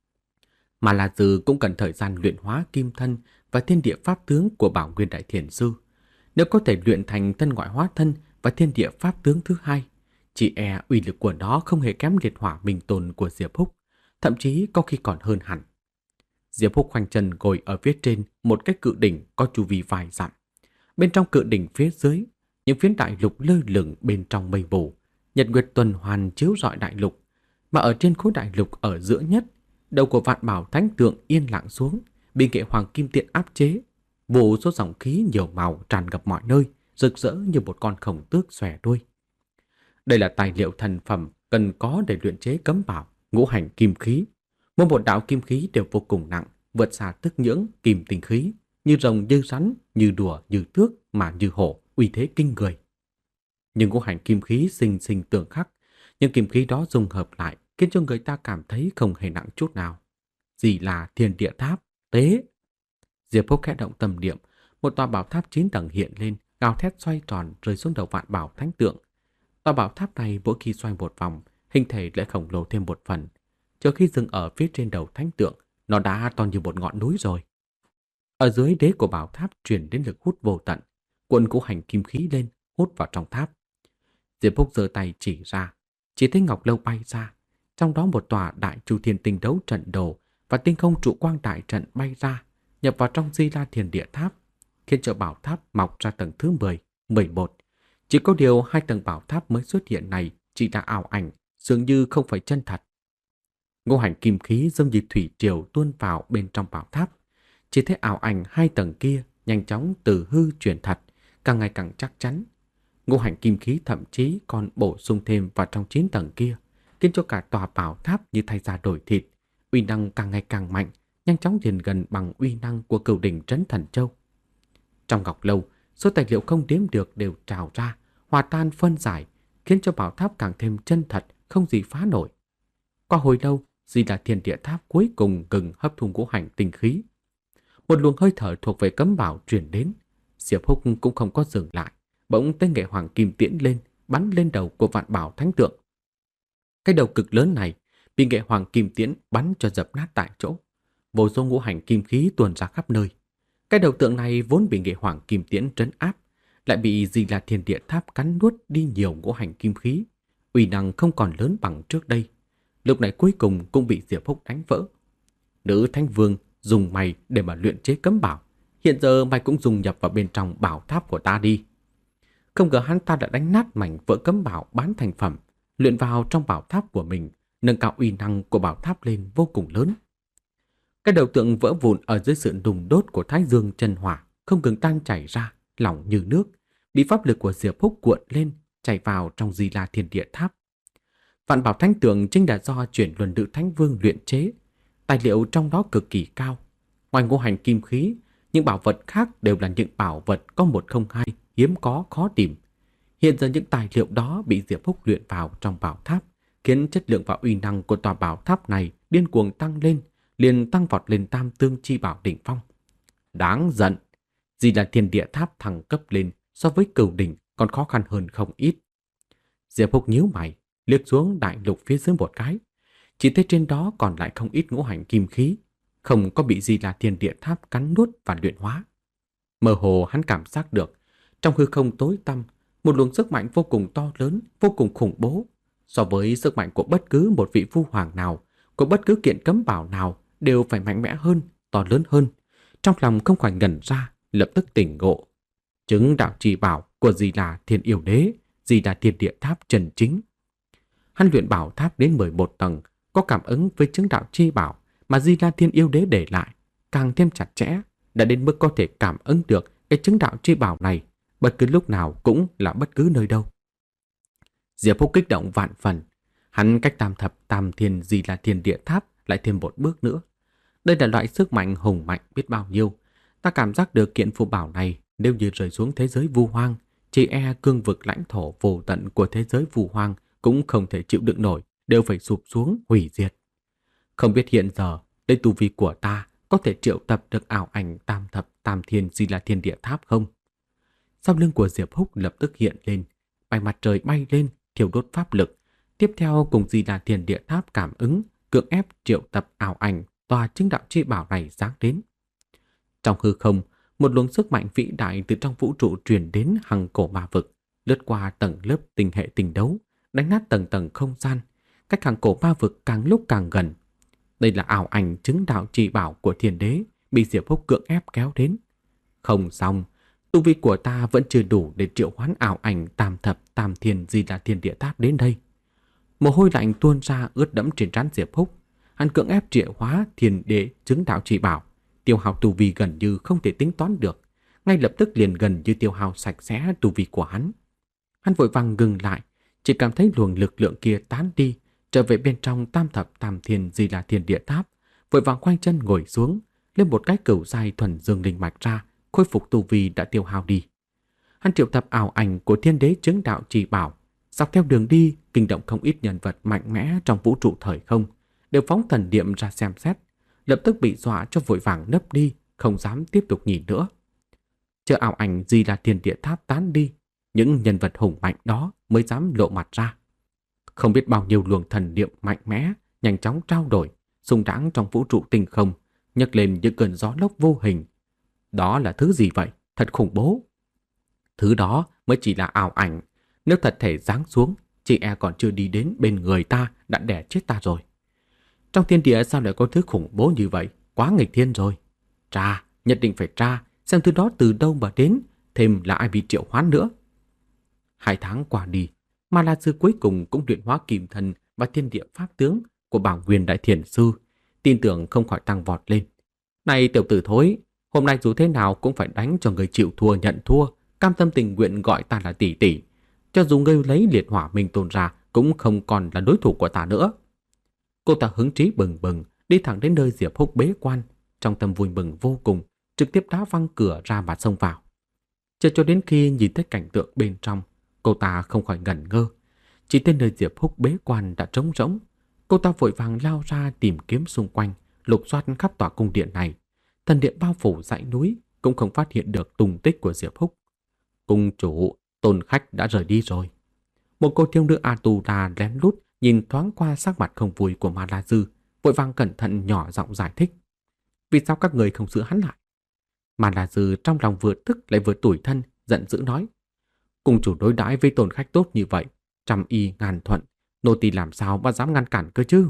Ma La Dư cũng cần thời gian luyện hóa Kim Thân và Thiên Địa Pháp Tướng của Bảo Nguyên Đại Thiền Sư. Nếu có thể luyện thành thân ngoại hóa thân và Thiên Địa Pháp Tướng thứ hai, chỉ e uy lực của nó không hề kém liệt hỏa minh tồn của Diệp Húc, thậm chí có khi còn hơn hẳn. Diệp Húc khoanh chân ngồi ở phía trên một cái cự đỉnh có chu vi vài dặm. Bên trong cự đỉnh phía dưới, những phiến đại lục lơ lửng bên trong mây mù, nhật nguyệt tuần hoàn chiếu rọi đại lục, mà ở trên khối đại lục ở giữa nhất, đầu của vạn bảo thánh tượng yên lặng xuống, bị nghệ hoàng kim tiện áp chế. Vô số dòng khí nhiều màu tràn ngập mọi nơi, rực rỡ như một con khổng tước xòe đuôi. Đây là tài liệu thần phẩm cần có để luyện chế cấm bảo, ngũ hành kim khí. Mỗi một đạo kim khí đều vô cùng nặng, vượt xa tức nhưỡng kim tinh khí, như rồng như rắn, như đùa như tước mà như hổ, uy thế kinh người. Nhưng ngũ hành kim khí sinh sinh tương khắc, những kim khí đó dung hợp lại khiến cho người ta cảm thấy không hề nặng chút nào. Gì là thiên địa tháp, tế. Diệp Húc khẽ động tâm niệm, một tòa bảo tháp chín tầng hiện lên, gào thét xoay tròn rơi xuống đầu Vạn Bảo Thánh Tượng. Tòa bảo tháp này mỗi khi xoay một vòng, hình thể lại khổng lồ thêm một phần. Trước khi dừng ở phía trên đầu thánh tượng, nó đã to như một ngọn núi rồi. Ở dưới đế của bảo tháp truyền đến lực hút vô tận, cuộn ngũ hành kim khí lên, hút vào trong tháp. Diệp Húc giơ tay chỉ ra, chỉ thấy ngọc lâu bay ra, trong đó một tòa đại chu thiên tinh đấu trận đồ và tinh không trụ quang đại trận bay ra, nhập vào trong Di La Thiên Địa Tháp, khiến cho bảo tháp mọc ra tầng thứ mười, mười một. Chỉ có điều hai tầng bảo tháp mới xuất hiện này chỉ là ảo ảnh, dường như không phải chân thật. Ngũ hành kim khí giống như thủy triều tuôn vào bên trong bảo tháp. Chỉ thấy ảo ảnh hai tầng kia nhanh chóng từ hư chuyển thật, càng ngày càng chắc chắn. Ngũ hành kim khí thậm chí còn bổ sung thêm vào trong chín tầng kia, khiến cho cả tòa bảo tháp như thay da đổi thịt, uy năng càng ngày càng mạnh, nhanh chóng liền gần bằng uy năng của cửu đỉnh Trấn Thần Châu. Trong ngọc lâu, số tài liệu không đếm được đều trào ra, hòa tan phân giải, khiến cho bảo tháp càng thêm chân thật, không gì phá nổi. Qua hồi lâu, Di La Thiên Địa Tháp cuối cùng ngừng hấp thu ngũ hành tinh khí. Một luồng hơi thở thuộc về cấm bảo truyền đến. Diệp Húc cũng không có dừng lại, bỗng tên nghệ hoàng kim tiễn lên, bắn lên đầu của Vạn Bảo Thánh Tượng. Cái đầu cực lớn này bị nghệ hoàng kim tiễn bắn cho dập nát tại chỗ. Vô số ngũ hành kim khí tuôn ra khắp nơi. Cái đầu tượng này vốn bị nghệ hoàng kim tiễn trấn áp, lại bị Di La Thiên Địa Tháp cắn nuốt đi nhiều ngũ hành kim khí, uy năng không còn lớn bằng trước đây. Lúc này cuối cùng cũng bị Diệp Húc đánh vỡ. Nữ Thánh Vương dùng mày để mà luyện chế cấm bảo, hiện giờ mày cũng dùng nhập vào bên trong bảo tháp của ta đi. Không ngờ hắn ta đã đánh nát mảnh vỡ cấm bảo bán thành phẩm, luyện vào trong bảo tháp của mình, nâng cao uy năng của bảo tháp lên vô cùng lớn. Cái đầu tượng vỡ vụn ở dưới sự nung đốt của Thái Dương chân hỏa, không ngừng tan chảy ra, lỏng như nước, bị pháp lực của Diệp Húc cuộn lên, chảy vào trong Di La Thiên Địa Tháp. Vạn Bảo Thánh Tượng chính là do chuyển luân nữ Thánh Vương luyện chế, tài liệu trong đó cực kỳ cao. Ngoài ngũ hành kim khí, những bảo vật khác đều là những bảo vật có một không hai, hiếm có khó tìm. Hiện giờ những tài liệu đó bị Diệp Húc luyện vào trong bảo tháp, khiến chất lượng và uy năng của tòa bảo tháp này điên cuồng tăng lên, liền tăng vọt lên tam tương chi bảo đỉnh phong. Đáng giận, Di La Thiên Địa Tháp thăng cấp lên so với cửu đỉnh còn khó khăn hơn không ít. Diệp Húc nhíu mày, liếc xuống đại lục phía dưới một cái, chỉ thấy trên đó còn lại không ít ngũ hành kim khí, không có bị Di La Thiên Địa Tháp cắn nuốt và luyện hóa. Mơ hồ hắn cảm giác được, trong hư không tối tăm, một luồng sức mạnh vô cùng to lớn, vô cùng khủng bố, so với sức mạnh của bất cứ một vị phu hoàng nào, của bất cứ kiện cấm bảo nào đều phải mạnh mẽ hơn, to lớn hơn. Trong lòng không khỏi ngẩn ra, lập tức tỉnh ngộ. Chứng đạo chi bảo của Di La Thiên Yêu Đế, Di La Thiên Địa Tháp chân chính. Hắn luyện bảo tháp đến mười một tầng, có cảm ứng với chứng đạo chi bảo mà Di La Thiên Yêu Đế để lại, càng thêm chặt chẽ, đã đến mức có thể cảm ứng được cái chứng đạo chi bảo này bất cứ lúc nào cũng là bất cứ nơi đâu. Diệp Húc kích động vạn phần, hắn cách tam thập tam thiên Di La Thiên Địa Tháp lại thêm một bước nữa. Đây là loại sức mạnh hùng mạnh biết bao nhiêu. Ta cảm giác được kiện phù bảo này nếu như rơi xuống thế giới vu hoang, chỉ e cương vực lãnh thổ vô tận của thế giới vu hoang cũng không thể chịu đựng nổi, đều phải sụp xuống hủy diệt. Không biết hiện giờ đây tu vi của ta có thể triệu tập được ảo ảnh tam thập tam thiên Di La Thiên Địa Tháp không? Sau lưng của Diệp Húc lập tức hiện lên, bay mặt trời bay lên, thiêu đốt pháp lực. Tiếp theo cùng Di La Thiên Địa Tháp cảm ứng, cưỡng ép triệu tập ảo ảnh tòa chứng đạo chi bảo này giáng đến. Trong hư không, một luồng sức mạnh vĩ đại từ trong vũ trụ truyền đến hằng cổ ma vực, lướt qua tầng lớp tinh hệ tinh đấu, đánh nát tầng tầng không gian, cách hằng cổ ma vực càng lúc càng gần. Đây là ảo ảnh chứng đạo chi bảo của Thiên Đế, bị Diệp Húc cưỡng ép kéo đến. Không xong, tu vi của ta vẫn chưa đủ để triệu hoán ảo ảnh tam thập tam thiên Di La Thiên Địa Tháp đến đây. Mồ hôi lạnh tuôn ra ướt đẫm trên trán Diệp Húc. Hắn cưỡng ép triệu hóa Thiên Đế chứng đạo chi bảo, tiêu hao tu vi gần như không thể tính toán được, ngay lập tức liền gần như tiêu hao sạch sẽ tu vi của hắn. Hắn vội vàng ngừng lại, chỉ cảm thấy luồng lực lượng kia tán đi, trở về bên trong tam thập tam thiên Di La Thiên Địa Tháp, vội vàng quay chân ngồi xuống, lên một cái cửu giai thuần dương linh mạch ra, khôi phục tu vi đã tiêu hao đi. Hắn triệu tập ảo ảnh của thiên đế chứng đạo trì bảo, dọc theo đường đi kinh động không ít nhân vật mạnh mẽ trong vũ trụ thời không, đều phóng thần niệm ra xem xét, lập tức bị dọa cho vội vàng nấp đi, không dám tiếp tục nhìn nữa. Chờ ảo ảnh Di La Thiên Địa Tháp tán đi, những nhân vật hùng mạnh đó mới dám lộ mặt ra. Không biết bao nhiêu luồng thần niệm mạnh mẽ nhanh chóng trao đổi, xung đãng trong vũ trụ tinh không, nhấc lên những cơn gió lốc vô hình. Đó là thứ gì vậy? Thật khủng bố. Thứ đó mới chỉ là ảo ảnh, nếu thật thể giáng xuống, chị e còn chưa đi đến bên người ta đã đẻ chết ta rồi. Trong thiên địa sao lại có thứ khủng bố như vậy? Quá nghịch thiên rồi. Tra, nhất định phải tra, xem thứ đó từ đâu mà đến, thêm là ai bị triệu hoán nữa. Hai tháng qua đi, Ma La Sư cuối cùng cũng luyện hóa kim thân và thiên địa pháp tướng của Bảo Nguyên Đại Thiền Sư, tin tưởng không khỏi tăng vọt lên. Này tiểu tử thối, hôm nay dù thế nào cũng phải đánh cho người chịu thua nhận thua, cam tâm tình nguyện gọi ta là tỷ tỷ. Cho dù ngươi lấy liệt hỏa minh tôn ra cũng không còn là đối thủ của ta nữa. Cô ta hứng trí bừng bừng, đi thẳng đến nơi Diệp Húc bế quan, trong tâm vui mừng vô cùng, trực tiếp đá văng cửa ra mà xông vào. Chờ cho đến khi nhìn thấy cảnh tượng bên trong, cô ta không khỏi ngẩn ngơ. Chỉ tên nơi Diệp Húc bế quan đã trống rỗng. Cô ta vội vàng lao ra tìm kiếm xung quanh, lục soát khắp tòa cung điện này. Thần điện bao phủ dãy núi cũng không phát hiện được tung tích của Diệp Húc. Cung chủ, Tôn Khách đã rời đi rồi. Một cô thiếu nữ Atula lén lút nhìn thoáng qua sắc mặt không vui của Ma La Dư, vội vàng cẩn thận nhỏ giọng giải thích. Vì sao các người không giữ hắn lại? Ma La Dư trong lòng vừa tức lại vừa tủi thân, giận dữ nói. Cung chủ đối đãi với Tôn Khách tốt như vậy, trăm y ngàn thuận, nô tỳ làm sao mà dám ngăn cản cơ chứ?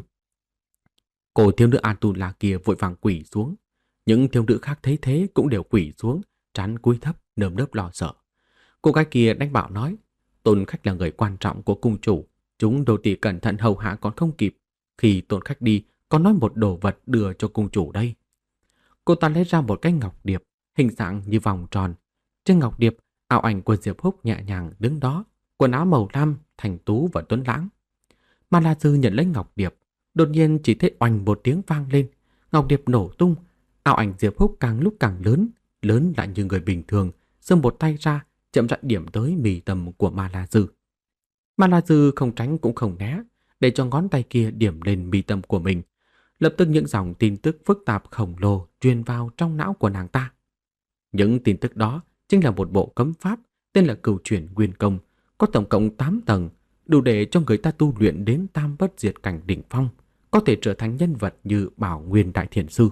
Cô thiếu nữ Atula kia vội vàng quỳ xuống. Những thiếu nữ khác thấy thế cũng đều quỳ xuống, trán cúi thấp, nơm nớp lo sợ. Cô gái kia đánh bảo nói, Tôn Khách là người quan trọng của cung chủ, chúng đô tỳ cẩn thận hầu hạ còn không kịp. Khi Tôn Khách đi, còn nói một đồ vật đưa cho cung chủ đây. Cô ta lấy ra một cái ngọc điệp, hình dạng như vòng tròn. Trên ngọc điệp, ảo ảnh của Diệp Húc nhẹ nhàng đứng đó, quần áo màu lam, thành tú và tuấn lãng. Ma La Dư nhận lấy ngọc điệp, đột nhiên chỉ thấy oanh một tiếng vang lên, ngọc điệp nổ tung, ảo ảnh Diệp Húc càng lúc càng lớn, lớn lại như người bình thường, giơ một tay ra, chậm rãi điểm tới mì tầm của Ma La Dư. Ma La Dư không tránh cũng không né, để cho ngón tay kia điểm lên mì tầm của mình. Lập tức những dòng tin tức phức tạp khổng lồ truyền vào trong não của nàng ta. Những tin tức đó chính là một bộ cấm pháp tên là Cửu Chuyển Nguyên Công, có tổng cộng tám tầng, đủ để cho người ta tu luyện đến tam bất diệt cảnh đỉnh phong, có thể trở thành nhân vật như Bảo Nguyên Đại Thiền Sư.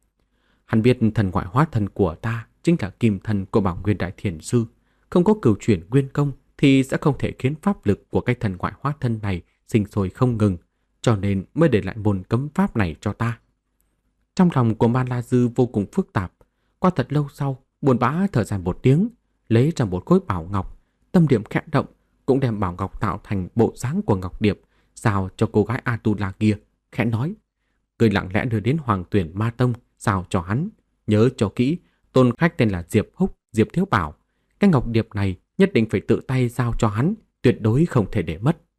Hắn biết thần ngoại hóa thân của ta chính là kim thân của Bảo Nguyên Đại Thiền Sư, không có Cửu Chuyển Nguyên Công thì sẽ không thể khiến pháp lực của cái thần ngoại hóa thân này sinh sôi không ngừng, cho nên mới để lại môn cấm pháp này cho ta. Trong lòng của Ma La Dư vô cùng phức tạp, qua thật lâu sau, buồn bã thở dài một tiếng, lấy ra một khối bảo ngọc, tâm niệm khẽ động, cũng đem bảo ngọc tạo thành bộ dáng của ngọc điệp, giao cho cô gái Atula kia, khẽ nói: "Người lặng lẽ đưa đến Hoàng Tuyển Ma Tông, giao cho hắn, nhớ cho kỹ, Tôn Khách tên là Diệp Húc, Diệp Thiếu Bảo, cái ngọc điệp này nhất định phải tự tay giao cho hắn, tuyệt đối không thể để mất."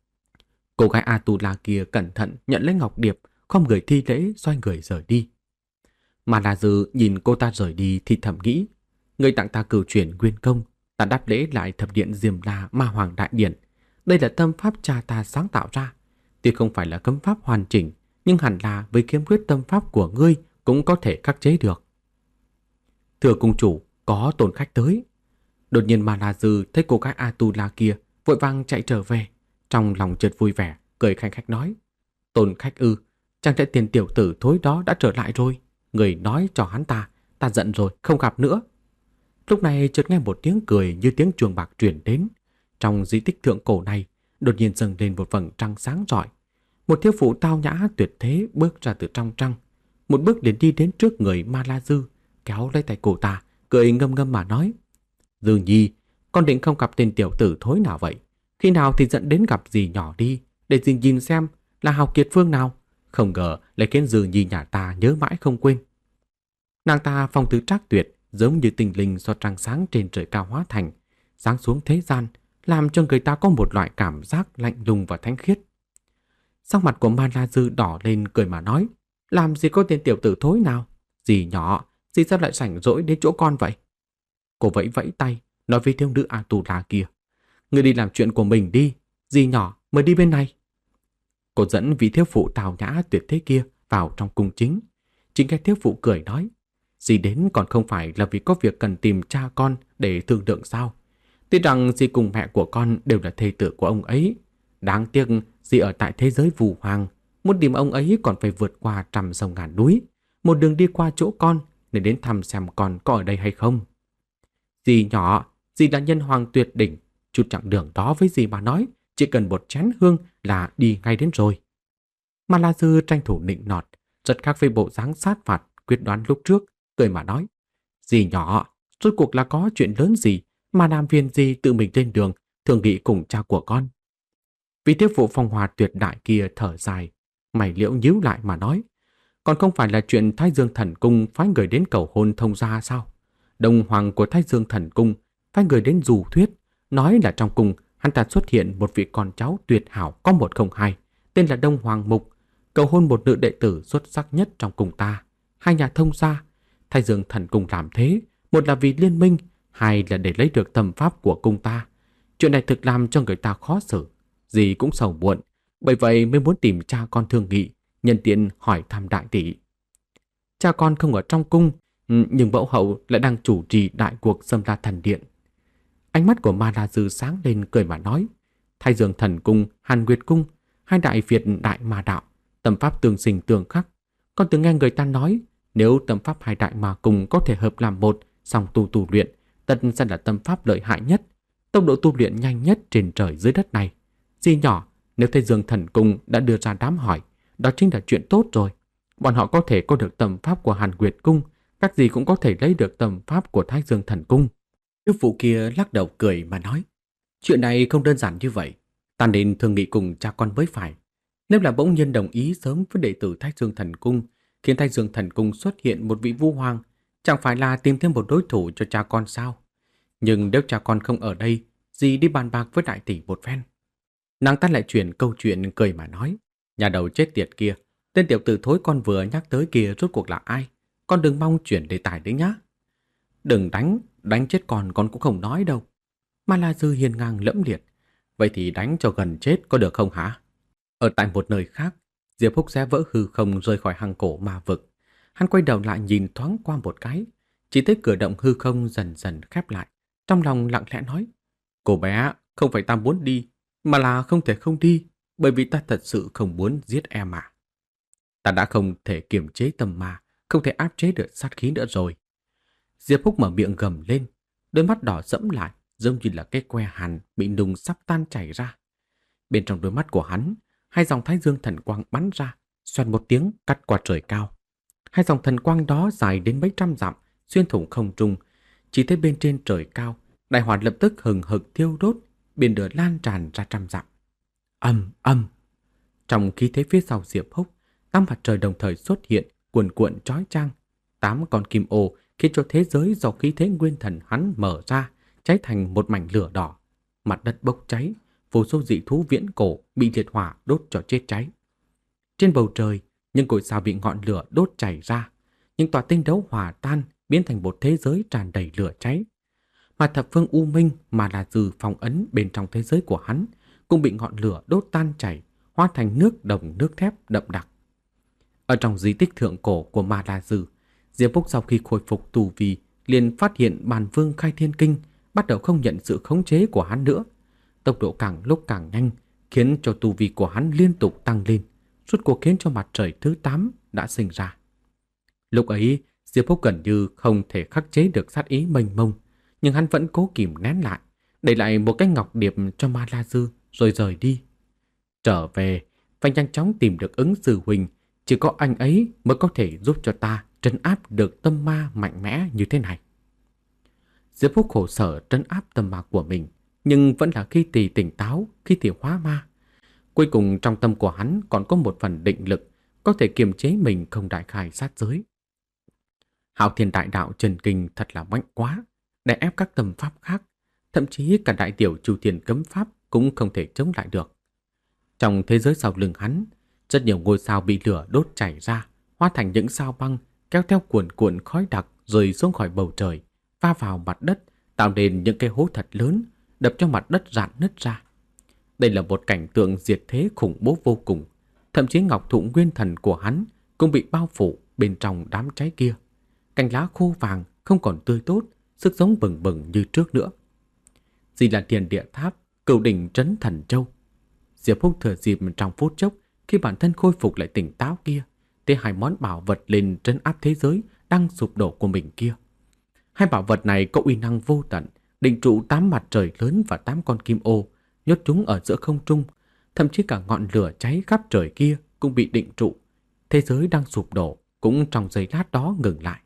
Cô gái Atula kia cẩn thận nhận lấy ngọc điệp, không người thi lễ, xoay người rời đi. Mà La Dư nhìn cô ta rời đi thì thầm nghĩ, người tặng ta Cửu Chuyển Nguyên Công, ta đáp lễ lại thập điện Diêm La Ma Hoàng Đại Điện. Đây là tâm pháp cha ta sáng tạo ra, tuy không phải là cấm pháp hoàn chỉnh, nhưng hẳn là với kiếm quyết tâm pháp của ngươi cũng có thể khắc chế được. Thưa cung chủ, có Tôn Khách tới. Đột nhiên Ma La Dư thấy cô gái Atula kia vội vàng chạy trở về, trong lòng chợt vui vẻ, cười khanh khách nói: Tôn Khách ư, chẳng lẽ tiền tiểu tử thối đó đã trở lại rồi? Người nói cho hắn ta, ta giận rồi, không gặp nữa. Lúc này chợt nghe một tiếng cười như tiếng chuông bạc truyền đến. Trong di tích thượng cổ này, đột nhiên dâng lên một vầng trăng sáng rọi. Một thiếu phụ tao nhã tuyệt thế bước ra từ trong trăng, một bước liền đi đến trước người Ma La Dư, kéo lấy tay cô ta, cười ngâm ngâm mà nói: Dư Nhi, con định không gặp tên tiểu tử thối nào vậy? Khi nào thì dẫn đến gặp dì nhỏ đi, để dì nhìn xem là hào kiệt phương nào. Không ngờ lại khiến Dư Nhi nhà ta nhớ mãi không quên. Nàng ta phong tư trác tuyệt, giống như tinh linh do trăng sáng trên trời cao hóa thành, sáng xuống thế gian, làm cho người ta có một loại cảm giác lạnh lùng và thánh khiết. Sắc mặt của Ma La Dư đỏ lên cười mà nói, làm gì có tên tiểu tử thối nào? Dì nhỏ, dì sao lại rảnh rỗi đến chỗ con vậy? Cô vẫy vẫy tay, nói với thiếu nữ A Tu La kia, người đi làm chuyện của mình đi, dì nhỏ mới đi bên này. Cô dẫn vị thiếu phụ tào nhã tuyệt thế kia vào trong cung chính. Chính cái thiếu phụ cười nói, dì đến còn không phải là vì có việc cần tìm cha con để thương lượng sao? Tuy rằng dì cùng mẹ của con đều là thê tử của ông ấy. Đáng tiếc dì ở tại thế giới phù hoàng, muốn tìm ông ấy còn phải vượt qua trăm sông ngàn núi, một đường đi qua chỗ con để đến thăm xem con có ở đây hay không. Dì nhỏ, dì là nhân hoàng tuyệt đỉnh, chút chặng đường đó với dì mà nói, chỉ cần một chén hương là đi ngay đến rồi. Ma La Dư tranh thủ nịnh nọt, rất khác với bộ dáng sát phạt quyết đoán lúc trước, cười mà nói, dì nhỏ, rốt cuộc là có chuyện lớn gì mà làm phiền dì tự mình lên đường thương nghị cùng cha của con. Vị thiếu phụ phong hòa tuyệt đại kia thở dài, mày liễu nhíu lại mà nói, còn không phải là chuyện Thái Dương Thần Cung phái người đến cầu hôn thông gia sao? Đông hoàng của Thái Dương Thần Cung phái người đến dù thuyết, nói là trong cung hắn ta xuất hiện một vị con cháu tuyệt hảo có một không hai, tên là Đông Hoàng Mục, cầu hôn một nữ đệ tử xuất sắc nhất trong cung ta. Hai nhà thông gia, Thái Dương Thần Cung làm thế, một là vì liên minh, hai là để lấy được tầm pháp của cung ta. Chuyện này thực làm cho người ta khó xử, gì cũng sầu muộn, bởi vậy mới muốn tìm cha con thương nghị, nhân tiện hỏi thăm đại tỷ. Cha con không ở trong cung, nhưng mẫu hậu lại đang chủ trì đại cuộc Xâm La Thần Điện. Ánh mắt của Ma La Dư sáng lên cười mà nói, Thái Dương Thần Cung, Hàn Nguyệt Cung, hai đại Việt đại ma đạo, tâm pháp tương sinh tương khắc. Con từng nghe người ta nói, nếu tâm pháp hai đại ma cùng có thể hợp làm một, song tu tu luyện, tất sẽ là tâm pháp lợi hại nhất, tốc độ tu luyện nhanh nhất trên trời dưới đất này. Dì nhỏ, nếu Thái Dương Thần Cung đã đưa ra đám hỏi, đó chính là chuyện tốt rồi. Bọn họ có thể có được tầm pháp của Hàn Nguyệt Cung, các gì cũng có thể lấy được tầm pháp của Thái Dương Thần Cung. Thiếu phụ kia lắc đầu cười mà nói, chuyện này không đơn giản như vậy, ta nên thương nghị cùng cha con mới phải. Nếu là bỗng nhiên đồng ý sớm với đệ tử Thái Dương Thần Cung, khiến Thái Dương Thần Cung xuất hiện một vị vu hoàng, chẳng phải là tìm thêm một đối thủ cho cha con sao? Nhưng nếu cha con không ở đây, dì đi bàn bạc với đại tỷ một phen. Nàng ta lại chuyển câu chuyện cười mà nói, nhà đầu chết tiệt kia, tên tiểu tử thối con vừa nhắc tới kia rốt cuộc là ai? Con đừng mong chuyển đề tài đấy nhá. Đừng đánh, đánh chết con con cũng không nói đâu. Ma La Dư hiên ngang lẫm liệt, vậy thì đánh cho gần chết có được không hả? Ở tại một nơi khác, Diệp Húc xé vỡ hư không rơi khỏi hang cổ ma vực. Hắn quay đầu lại nhìn thoáng qua một cái, chỉ thấy cửa động hư không dần dần khép lại. Trong lòng lặng lẽ nói, cô bé, không phải ta muốn đi, mà là không thể không đi, bởi vì ta thật sự không muốn giết em mà. Ta đã không thể kiềm chế tâm ma, không thể áp chế được sát khí nữa rồi. Diệp Húc mở miệng gầm lên, đôi mắt đỏ sẫm lại, giống như là cái que hàn bị nung sắp tan chảy ra. Bên trong đôi mắt của hắn, hai dòng thái dương thần quang bắn ra, xoẹt một tiếng cắt qua trời cao. Hai dòng thần quang đó dài đến mấy trăm dặm, xuyên thủng không trung. Chỉ thấy bên trên trời cao, đại hỏa lập tức hừng hực thiêu đốt, biển lửa lan tràn ra trăm dặm. Ầm ầm. Trong khí thế phía sau Diệp Húc, tám mặt trời đồng thời xuất hiện, cuồn cuộn chói chang. Tám con kim ô khiến cho thế giới do khí thế nguyên thần hắn mở ra, cháy thành một mảnh lửa đỏ. Mặt đất bốc cháy, vô số dị thú viễn cổ bị liệt hỏa đốt cho chết cháy. Trên bầu trời, những cột sao bị ngọn lửa đốt chảy ra, những tòa tinh đấu hòa tan biến thành một thế giới tràn đầy lửa cháy. Mà thập phương u minh mà là Dư phong ấn bên trong thế giới của hắn cũng bị ngọn lửa đốt tan chảy, hóa thành nước đồng nước thép đậm đặc. Ở trong di tích thượng cổ của Ma La Dư, Diệp Phúc sau khi khôi phục tu vi liền phát hiện Bàn Vương Khai Thiên Kinh bắt đầu không nhận sự khống chế của hắn nữa. Tốc độ càng lúc càng nhanh, khiến cho tu vi của hắn liên tục tăng lên, rốt cuộc khiến cho mặt trời thứ tám đã sinh ra. Lúc ấy, Diệp Phúc gần như không thể khắc chế được sát ý mênh mông, nhưng hắn vẫn cố kìm nén lại, để lại một cái ngọc điệp cho Ma La Dư rồi rời đi. Trở về, phải nhanh chóng tìm được ứng sư huynh, chỉ có anh ấy mới có thể giúp cho ta trấn áp được tâm ma mạnh mẽ như thế này. Diệp Phúc khổ sở trấn áp tâm ma của mình, nhưng vẫn là khi thì tỉnh táo, khi thì hóa ma. Cuối cùng trong tâm của hắn còn có một phần định lực, có thể kiềm chế mình không đại khai sát giới. Hạo Thiên Đại Đạo Trần Kinh thật là mạnh quá, đè ép các tâm pháp khác, thậm chí cả đại tiểu Chu Thiên cấm pháp cũng không thể chống lại được. Trong thế giới sau lưng hắn, rất nhiều ngôi sao bị lửa đốt chảy ra, hóa thành những sao băng kéo theo cuộn cuộn khói đặc rơi xuống khỏi bầu trời, va vào mặt đất, tạo nên những cái hố thật lớn, đập cho mặt đất rạn nứt ra. Đây là một cảnh tượng diệt thế khủng bố vô cùng, thậm chí ngọc thụ nguyên thần của hắn cũng bị bao phủ bên trong đám cháy kia. Cành lá khô vàng không còn tươi tốt, sức sống bừng bừng như trước nữa. Gì là Thiên Địa Tháp, Cửu Đỉnh Trấn Thần Châu. Diệp Húc thừa dịp trong phút chốc khi bản thân khôi phục lại tỉnh táo kia, để hai món bảo vật lên trấn áp thế giới đang sụp đổ của mình kia. Hai bảo vật này có uy năng vô tận, định trụ tám mặt trời lớn và tám con kim ô, nhốt chúng ở giữa không trung, thậm chí cả ngọn lửa cháy khắp trời kia cũng bị định trụ. Thế giới đang sụp đổ cũng trong giây lát đó ngừng lại.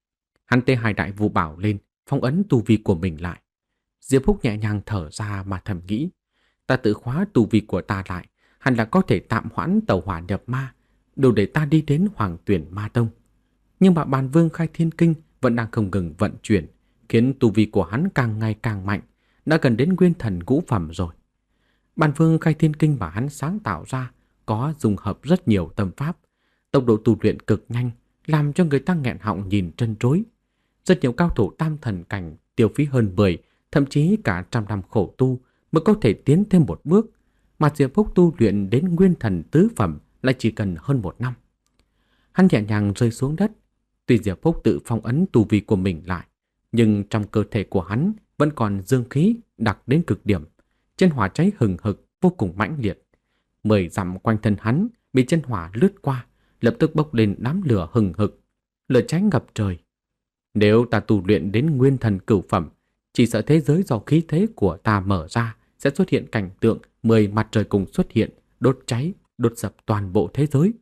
Hắn tê hai đại vu bảo lên, phong ấn tu vi của mình lại. Diệp Húc nhẹ nhàng thở ra mà thầm nghĩ, ta tự khóa tu vi của ta lại, hẳn là có thể tạm hoãn tẩu hỏa nhập ma, đủ để ta đi đến Hoàng Tuyển Ma Tông. Nhưng mà Bàn Vương Khai Thiên Kinh vẫn đang không ngừng vận chuyển, khiến tu vi của hắn càng ngày càng mạnh, đã gần đến nguyên thần ngũ phẩm rồi. Bàn Vương Khai Thiên Kinh mà hắn sáng tạo ra có dung hợp rất nhiều tâm pháp, tốc độ tu luyện cực nhanh, làm cho người ta nghẹn họng nhìn trân trối. Rất nhiều cao thủ tam thần cảnh tiêu phí hơn mười, thậm chí cả trăm năm khổ tu mới có thể tiến thêm một bước, mà Diệp Húc tu luyện đến nguyên thần tứ phẩm lại chỉ cần hơn một năm. Hắn nhẹ nhàng rơi xuống đất. Tuy Diệp Húc tự phong ấn tu vi của mình lại, nhưng trong cơ thể của hắn vẫn còn dương khí đặc đến cực điểm, chân hỏa cháy hừng hực vô cùng mãnh liệt. Mười dặm quanh thân hắn bị chân hỏa lướt qua, lập tức bốc lên đám lửa hừng hực, lửa cháy ngập trời. Nếu ta tu luyện đến nguyên thần cửu phẩm, chỉ sợ thế giới do khí thế của ta mở ra sẽ xuất hiện cảnh tượng mười mặt trời cùng xuất hiện, đốt cháy, đốt sập toàn bộ thế giới.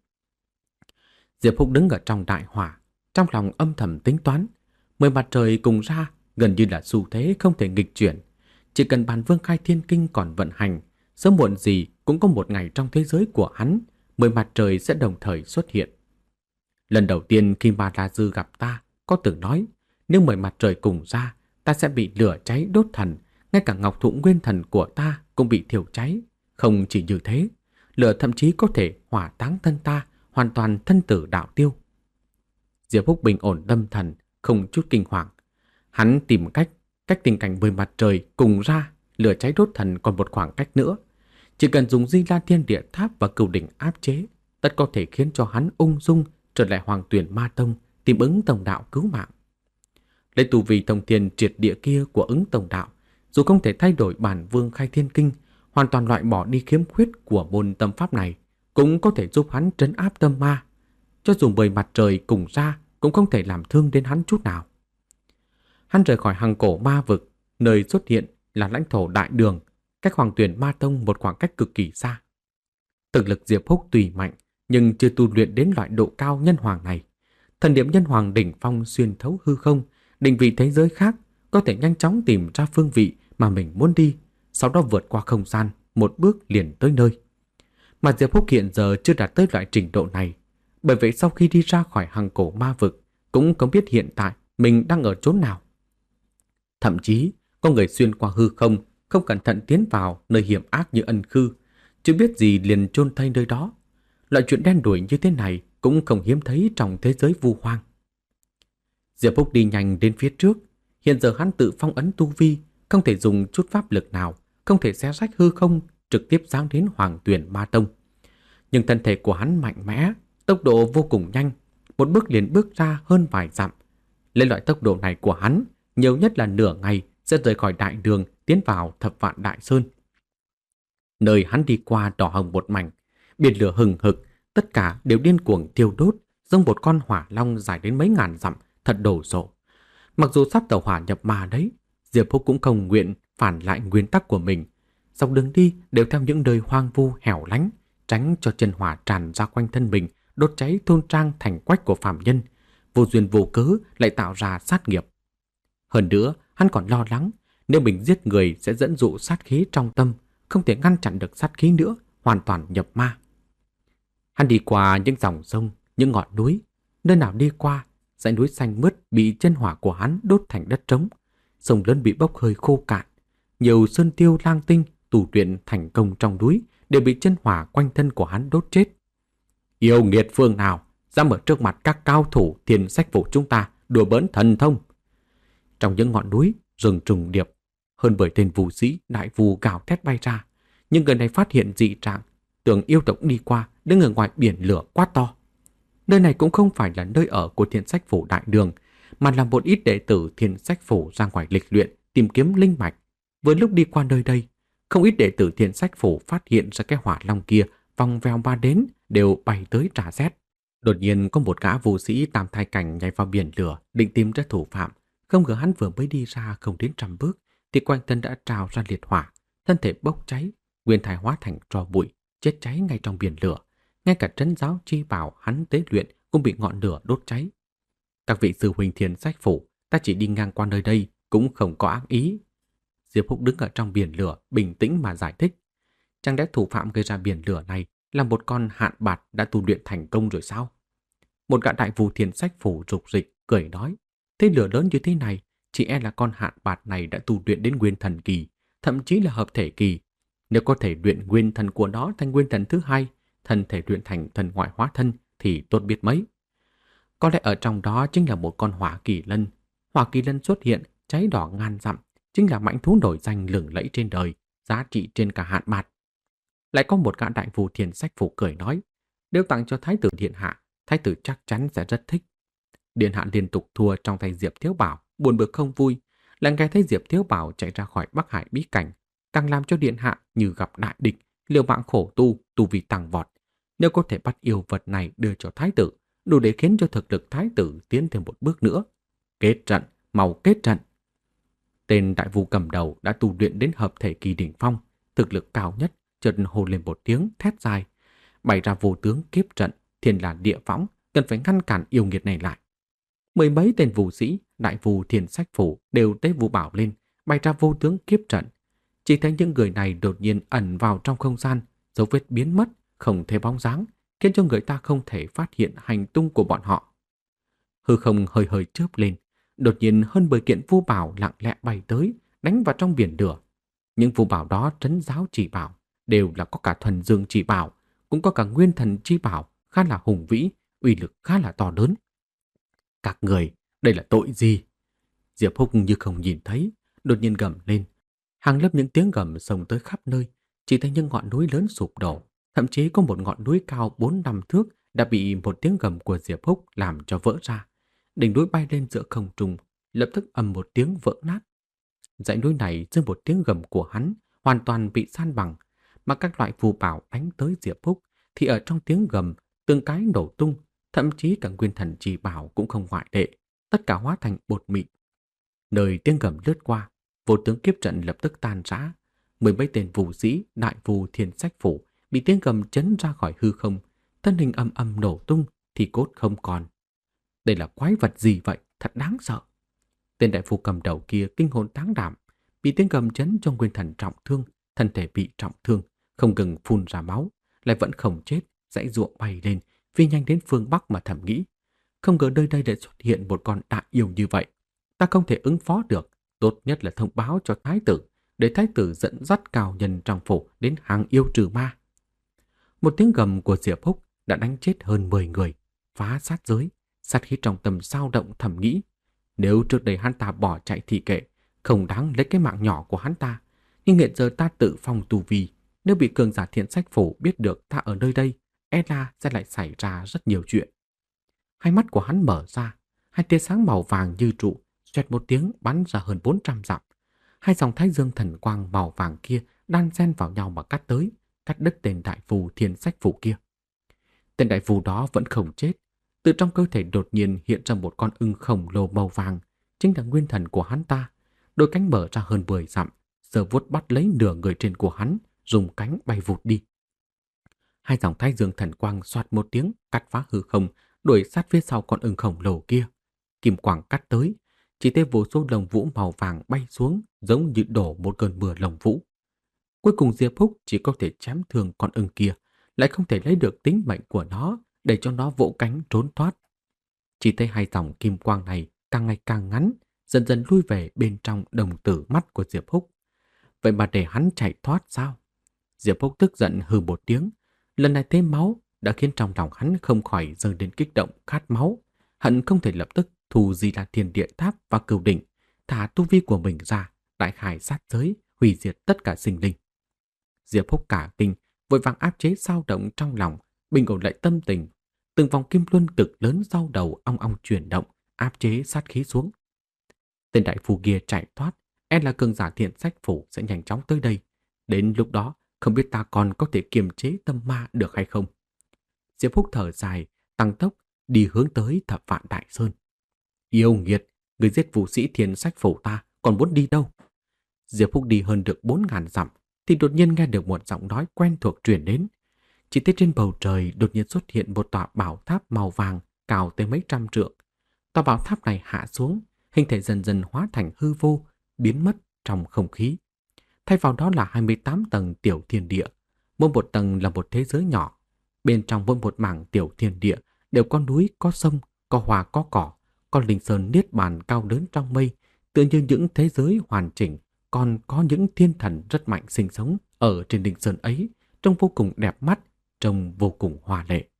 Diệp Húc đứng ở trong đại hỏa, trong lòng âm thầm tính toán, mười mặt trời cùng ra gần như là xu thế không thể nghịch chuyển. Chỉ cần Bàn Vương Khai Thiên Kinh còn vận hành, sớm muộn gì cũng có một ngày trong thế giới của hắn, mười mặt trời sẽ đồng thời xuất hiện. Lần đầu tiên khi Ba La Dư gặp ta, có từng nói, nếu mười mặt trời cùng ra, ta sẽ bị lửa cháy đốt thần, ngay cả ngọc thụ nguyên thần của ta cũng bị thiêu cháy. Không chỉ như thế, lửa thậm chí có thể hỏa táng thân ta, hoàn toàn thân tử đạo tiêu. Diệp Húc bình ổn tâm thần, không chút kinh hoàng. Hắn tìm cách, cách tình cảnh mười mặt trời cùng ra, lửa cháy đốt thần còn một khoảng cách nữa. Chỉ cần dùng Di La Thiên Địa Tháp và Cửu Đỉnh áp chế, tất có thể khiến cho hắn ung dung trở lại Hoàng Tuyển Ma Tông, tìm ứng tổng đạo cứu mạng. Lấy tu vi thông thiên triệt địa kia của ứng tổng đạo, dù không thể thay đổi Bản Vương Khai Thiên Kinh, hoàn toàn loại bỏ đi khiếm khuyết của môn tâm pháp này, cũng có thể giúp hắn trấn áp tâm ma. Cho dù mười mặt trời cùng ra, cũng không thể làm thương đến hắn chút nào. Hắn rời khỏi hằng cổ ma vực, nơi xuất hiện là lãnh thổ đại đường, cách Hoàng Tuyển Ma Tông một khoảng cách cực kỳ xa. Thực lực Diệp Húc tùy mạnh, nhưng chưa tu luyện đến loại độ cao nhân hoàng này. Thần niệm nhân hoàng đỉnh phong xuyên thấu hư không, định vị thế giới khác, có thể nhanh chóng tìm ra phương vị mà mình muốn đi, sau đó vượt qua không gian, một bước liền tới nơi. Mà Diệp Húc hiện giờ chưa đạt tới loại trình độ này, bởi vậy sau khi đi ra khỏi hằng cổ ma vực, cũng không biết hiện tại mình đang ở chốn nào. Thậm chí, có người xuyên qua hư không, không cẩn thận tiến vào nơi hiểm ác như Ân Khư, chưa biết gì liền chôn thay nơi đó. Loại chuyện đen đủi như thế này cũng không hiếm thấy trong thế giới vu hoang. Diệp Húc đi nhanh đến phía trước. Hiện giờ hắn tự phong ấn tu vi, không thể dùng chút pháp lực nào, không thể xé rách hư không, trực tiếp giáng đến Hoàng Tuyển Ma Tông. Nhưng thân thể của hắn mạnh mẽ, tốc độ vô cùng nhanh, một bước liền bước ra hơn vài dặm. Lấy loại tốc độ này của hắn, nhiều nhất là nửa ngày sẽ rời khỏi đại đường tiến vào Thập Vạn Đại Sơn. Nơi hắn đi qua đỏ hồng một mảnh, biển lửa hừng hực, tất cả đều điên cuồng thiêu đốt, giống một con hỏa long dài đến mấy ngàn dặm, thật đồ sộ. Mặc dù sắp tẩu hỏa nhập ma đấy, Diệp Húc cũng không nguyện phản lại nguyên tắc của mình. Dọc đường đi đều theo những nơi hoang vu hẻo lánh, tránh cho chân hỏa tràn ra quanh thân mình, đốt cháy thôn trang thành quách của phàm nhân, vô duyên vô cớ lại tạo ra sát nghiệp. Hơn nữa, hắn còn lo lắng, nếu mình giết người sẽ dẫn dụ sát khí trong tâm, không thể ngăn chặn được sát khí nữa, hoàn toàn nhập ma. Hắn đi qua những dòng sông, những ngọn núi, nơi nào đi qua, Dãy núi xanh mướt bị chân hỏa của hắn đốt thành đất trống, sông lớn bị bốc hơi khô cạn. Nhiều sơn tiêu lang tinh tu luyện thành công trong núi đều bị chân hỏa quanh thân của hắn đốt chết. Yêu nghiệt phương nào dám ở trước mặt các cao thủ Thiên Sách Phủ chúng ta đùa bỡn thần thông? Trong những ngọn núi rừng trùng điệp, hơn bởi tên vũ sĩ đại vù gào thét bay ra. Nhưng người này phát hiện dị trạng, tưởng yêu tộc đi qua, đứng ở ngoài biển lửa quát to. Nơi này cũng không phải là nơi ở của Thiên Sách Phủ đại đường, mà là một ít đệ tử Thiên Sách Phủ ra ngoài lịch luyện tìm kiếm linh mạch. Với lúc đi qua nơi đây, không ít đệ tử Thiên Sách Phủ phát hiện ra cái hỏa long kia vòng vèo ba đến đều bay tới trả rét. Đột nhiên có một gã vũ sĩ tam thai cảnh nhảy vào biển lửa định tìm ra thủ phạm. Không ngờ hắn vừa mới đi ra không đến trăm bước thì quanh thân đã trào ra liệt hỏa, thân thể bốc cháy, nguyên thai hóa thành tro bụi, chết cháy ngay trong biển lửa. Ngay cả trấn giáo chi bảo hắn tế luyện cũng bị ngọn lửa đốt cháy. Các vị sư huynh Thiên Sách Phủ, ta chỉ đi ngang qua nơi đây cũng không có ác ý. Diệp Húc đứng ở trong biển lửa bình tĩnh mà giải thích. Chẳng lẽ thủ phạm gây ra biển lửa này là một con hạn bạt đã tu luyện thành công rồi sao? Một gã đại vù Thiên Sách Phủ rục rịch cười nói, thế lửa lớn như thế này, chỉ e là con hạn bạt này đã tu luyện đến nguyên thần kỳ, thậm chí là hợp thể kỳ. Nếu có thể luyện nguyên thần của nó thành nguyên thần thứ hai, thân thể luyện thành thần ngoại hóa thân thì tốt biết mấy. Có lẽ ở trong đó chính là một con hỏa kỳ lân. Hỏa kỳ lân xuất hiện, cháy đỏ ngàn dặm, chính là mãnh thú nổi danh lừng lẫy trên đời, giá trị trên cả hạn bạt. Lại có một gã đại vù Thiên Sách Phủ cười nói, nếu tặng cho Thái tử Điện Hạ, Thái tử chắc chắn sẽ rất thích. Điện Hạ liên tục thua trong tay Diệp Thiếu Bảo, buồn bực không vui, lại nghe thấy Diệp Thiếu Bảo chạy ra khỏi Bắc Hải bí cảnh, càng làm cho Điện Hạ như gặp đại địch, liều mạng khổ tu, tu vi tăng vọt. Nếu có thể bắt yêu vật này đưa cho Thái tử, đủ để khiến cho thực lực Thái tử tiến thêm một bước nữa. Kết trận, mau kết trận. Tên đại vù cầm đầu đã tu luyện đến hợp thể kỳ đỉnh phong, thực lực cao nhất, chợt hô lên một tiếng thét dài, bày ra vô tướng kiếp trận, thiên là địa võng, cần phải ngăn cản yêu nghiệt này lại. Mười mấy tên vũ sĩ, đại vù Thiên Sách Phủ đều tế vũ bảo lên, bày ra vô tướng kiếp trận. Chỉ thấy những người này đột nhiên ẩn vào trong không gian, dấu vết biến mất, không thấy bóng dáng, khiến cho người ta không thể phát hiện hành tung của bọn họ. Hư không hơi hơi chớp lên, đột nhiên hơn mười kiện vu bảo lặng lẽ bay tới, đánh vào trong biển lửa. Những vu bảo đó trấn giáo chỉ bảo, đều là có cả thuần dương chỉ bảo, cũng có cả nguyên thần chi bảo, khá là hùng vĩ, uy lực khá là to lớn. Các người, đây là tội gì? Diệp Húc như không nhìn thấy, đột nhiên gầm lên. Hàng lớp những tiếng gầm xông tới khắp nơi, chỉ thấy những ngọn núi lớn sụp đổ, thậm chí có một ngọn núi cao bốn năm thước đã bị một tiếng gầm của Diệp Húc làm cho vỡ ra. Đỉnh núi bay lên giữa không trung, lập tức ầm một tiếng vỡ nát. Dãy núi này dưới một tiếng gầm của hắn hoàn toàn bị san bằng, mà các loại phù bảo đánh tới Diệp Húc thì ở trong tiếng gầm từng cái nổ tung, thậm chí cả nguyên thần chỉ bảo cũng không ngoại lệ, tất cả hóa thành bột mịn. Nơi tiếng gầm lướt qua, vô tướng kiếp trận lập tức tan rã, mười mấy tên vũ sĩ đại vù Thiên Sách Phủ bị tiếng gầm chấn ra khỏi hư không, thân hình âm âm nổ tung, thì cốt không còn. Đây là quái vật gì vậy, thật đáng sợ. Tên đại phu cầm đầu kia kinh hồn táng đảm, bị tiếng gầm chấn trong nguyên thần trọng thương, thân thể bị trọng thương, không ngừng phun ra máu, lại vẫn không chết, dãy ruộng bay lên, phi nhanh đến phương Bắc mà thầm nghĩ. Không ngờ nơi đây lại xuất hiện một con đại yêu như vậy. Ta không thể ứng phó được, tốt nhất là thông báo cho thái tử, để thái tử dẫn dắt cao nhân trong phủ đến hàng yêu trừ ma. Một tiếng gầm của Diệp Húc đã đánh chết hơn mười người, phá sát giới, sát khí trong tâm dao động thầm nghĩ. Nếu trước đây hắn ta bỏ chạy thì kệ, không đáng lấy cái mạng nhỏ của hắn ta. Nhưng hiện giờ ta tự phong tu vi, nếu bị cường giả Thiên Sách Phủ biết được ta ở nơi đây, e là sẽ lại xảy ra rất nhiều chuyện. Hai mắt của hắn mở ra, hai tia sáng màu vàng như trụ, xoẹt một tiếng bắn ra hơn bốn trăm dặm. Hai dòng thái dương thần quang màu vàng kia đan xen vào nhau mà cắt tới, cắt đứt tên đại phù Thiên Sách Phủ kia. Tên đại phù đó vẫn không chết, từ trong cơ thể đột nhiên hiện ra một con ưng khổng lồ màu vàng, chính là nguyên thần của hắn ta. Đôi cánh mở ra hơn mười dặm, giờ vuốt bắt lấy nửa người trên của hắn, dùng cánh bay vụt đi. Hai dòng thái dương thần quang xoạt một tiếng cắt phá hư không, đuổi sát phía sau con ưng khổng lồ kia. Kim quang cắt tới, chỉ thấy vô số lông vũ màu vàng bay xuống, giống như đổ một cơn mưa lông vũ. Cuối cùng Diệp Húc chỉ có thể chém thương con ưng kia, lại không thể lấy được tính mệnh của nó để cho nó vỗ cánh trốn thoát. Chỉ thấy hai dòng kim quang này càng ngày càng ngắn, dần dần lui về bên trong đồng tử mắt của Diệp Húc. Vậy mà để hắn chạy thoát sao? Diệp Húc tức giận hừ một tiếng. Lần này thấy máu đã khiến trong lòng hắn không khỏi dâng đến kích động khát máu. Hận không thể lập tức thu Di La Thiên Địa Tháp và Cửu Đỉnh, thả tu vi của mình ra, đại khai sát giới, hủy diệt tất cả sinh linh. Diệp Húc cả kinh, vội vàng áp chế dao động trong lòng, bình ổn lại tâm tình. Từng vòng kim luân cực lớn sau đầu ong ong chuyển động, áp chế sát khí xuống. Tên đại phu kia chạy thoát, e là cường giả Thiện Sách Phủ sẽ nhanh chóng tới đây. Đến lúc đó, không biết ta còn có thể kiềm chế tâm ma được hay không. Diệp Húc thở dài, tăng tốc, đi hướng tới Thập Vạn Đại Sơn. Yêu nghiệt, người giết vũ sĩ Thiện Sách Phủ ta còn muốn đi đâu? Diệp Húc đi hơn được bốn ngàn dặm, thì đột nhiên nghe được một giọng nói quen thuộc truyền đến. Chỉ thấy trên bầu trời đột nhiên xuất hiện một tòa bảo tháp màu vàng cao tới mấy trăm trượng. Tòa bảo tháp này hạ xuống, hình thể dần dần hóa thành hư vô, biến mất trong không khí. Thay vào đó là hai mươi tám tầng tiểu thiên địa, mỗi một tầng là một thế giới nhỏ. Bên trong mỗi một mảng tiểu thiên địa đều có núi, có sông, có hoa, có cỏ, có linh sơn niết bàn cao lớn trong mây, tựa như những thế giới hoàn chỉnh. Còn có những thiên thần rất mạnh sinh sống ở trên linh sơn ấy, trông vô cùng đẹp mắt, trông vô cùng hoa lệ.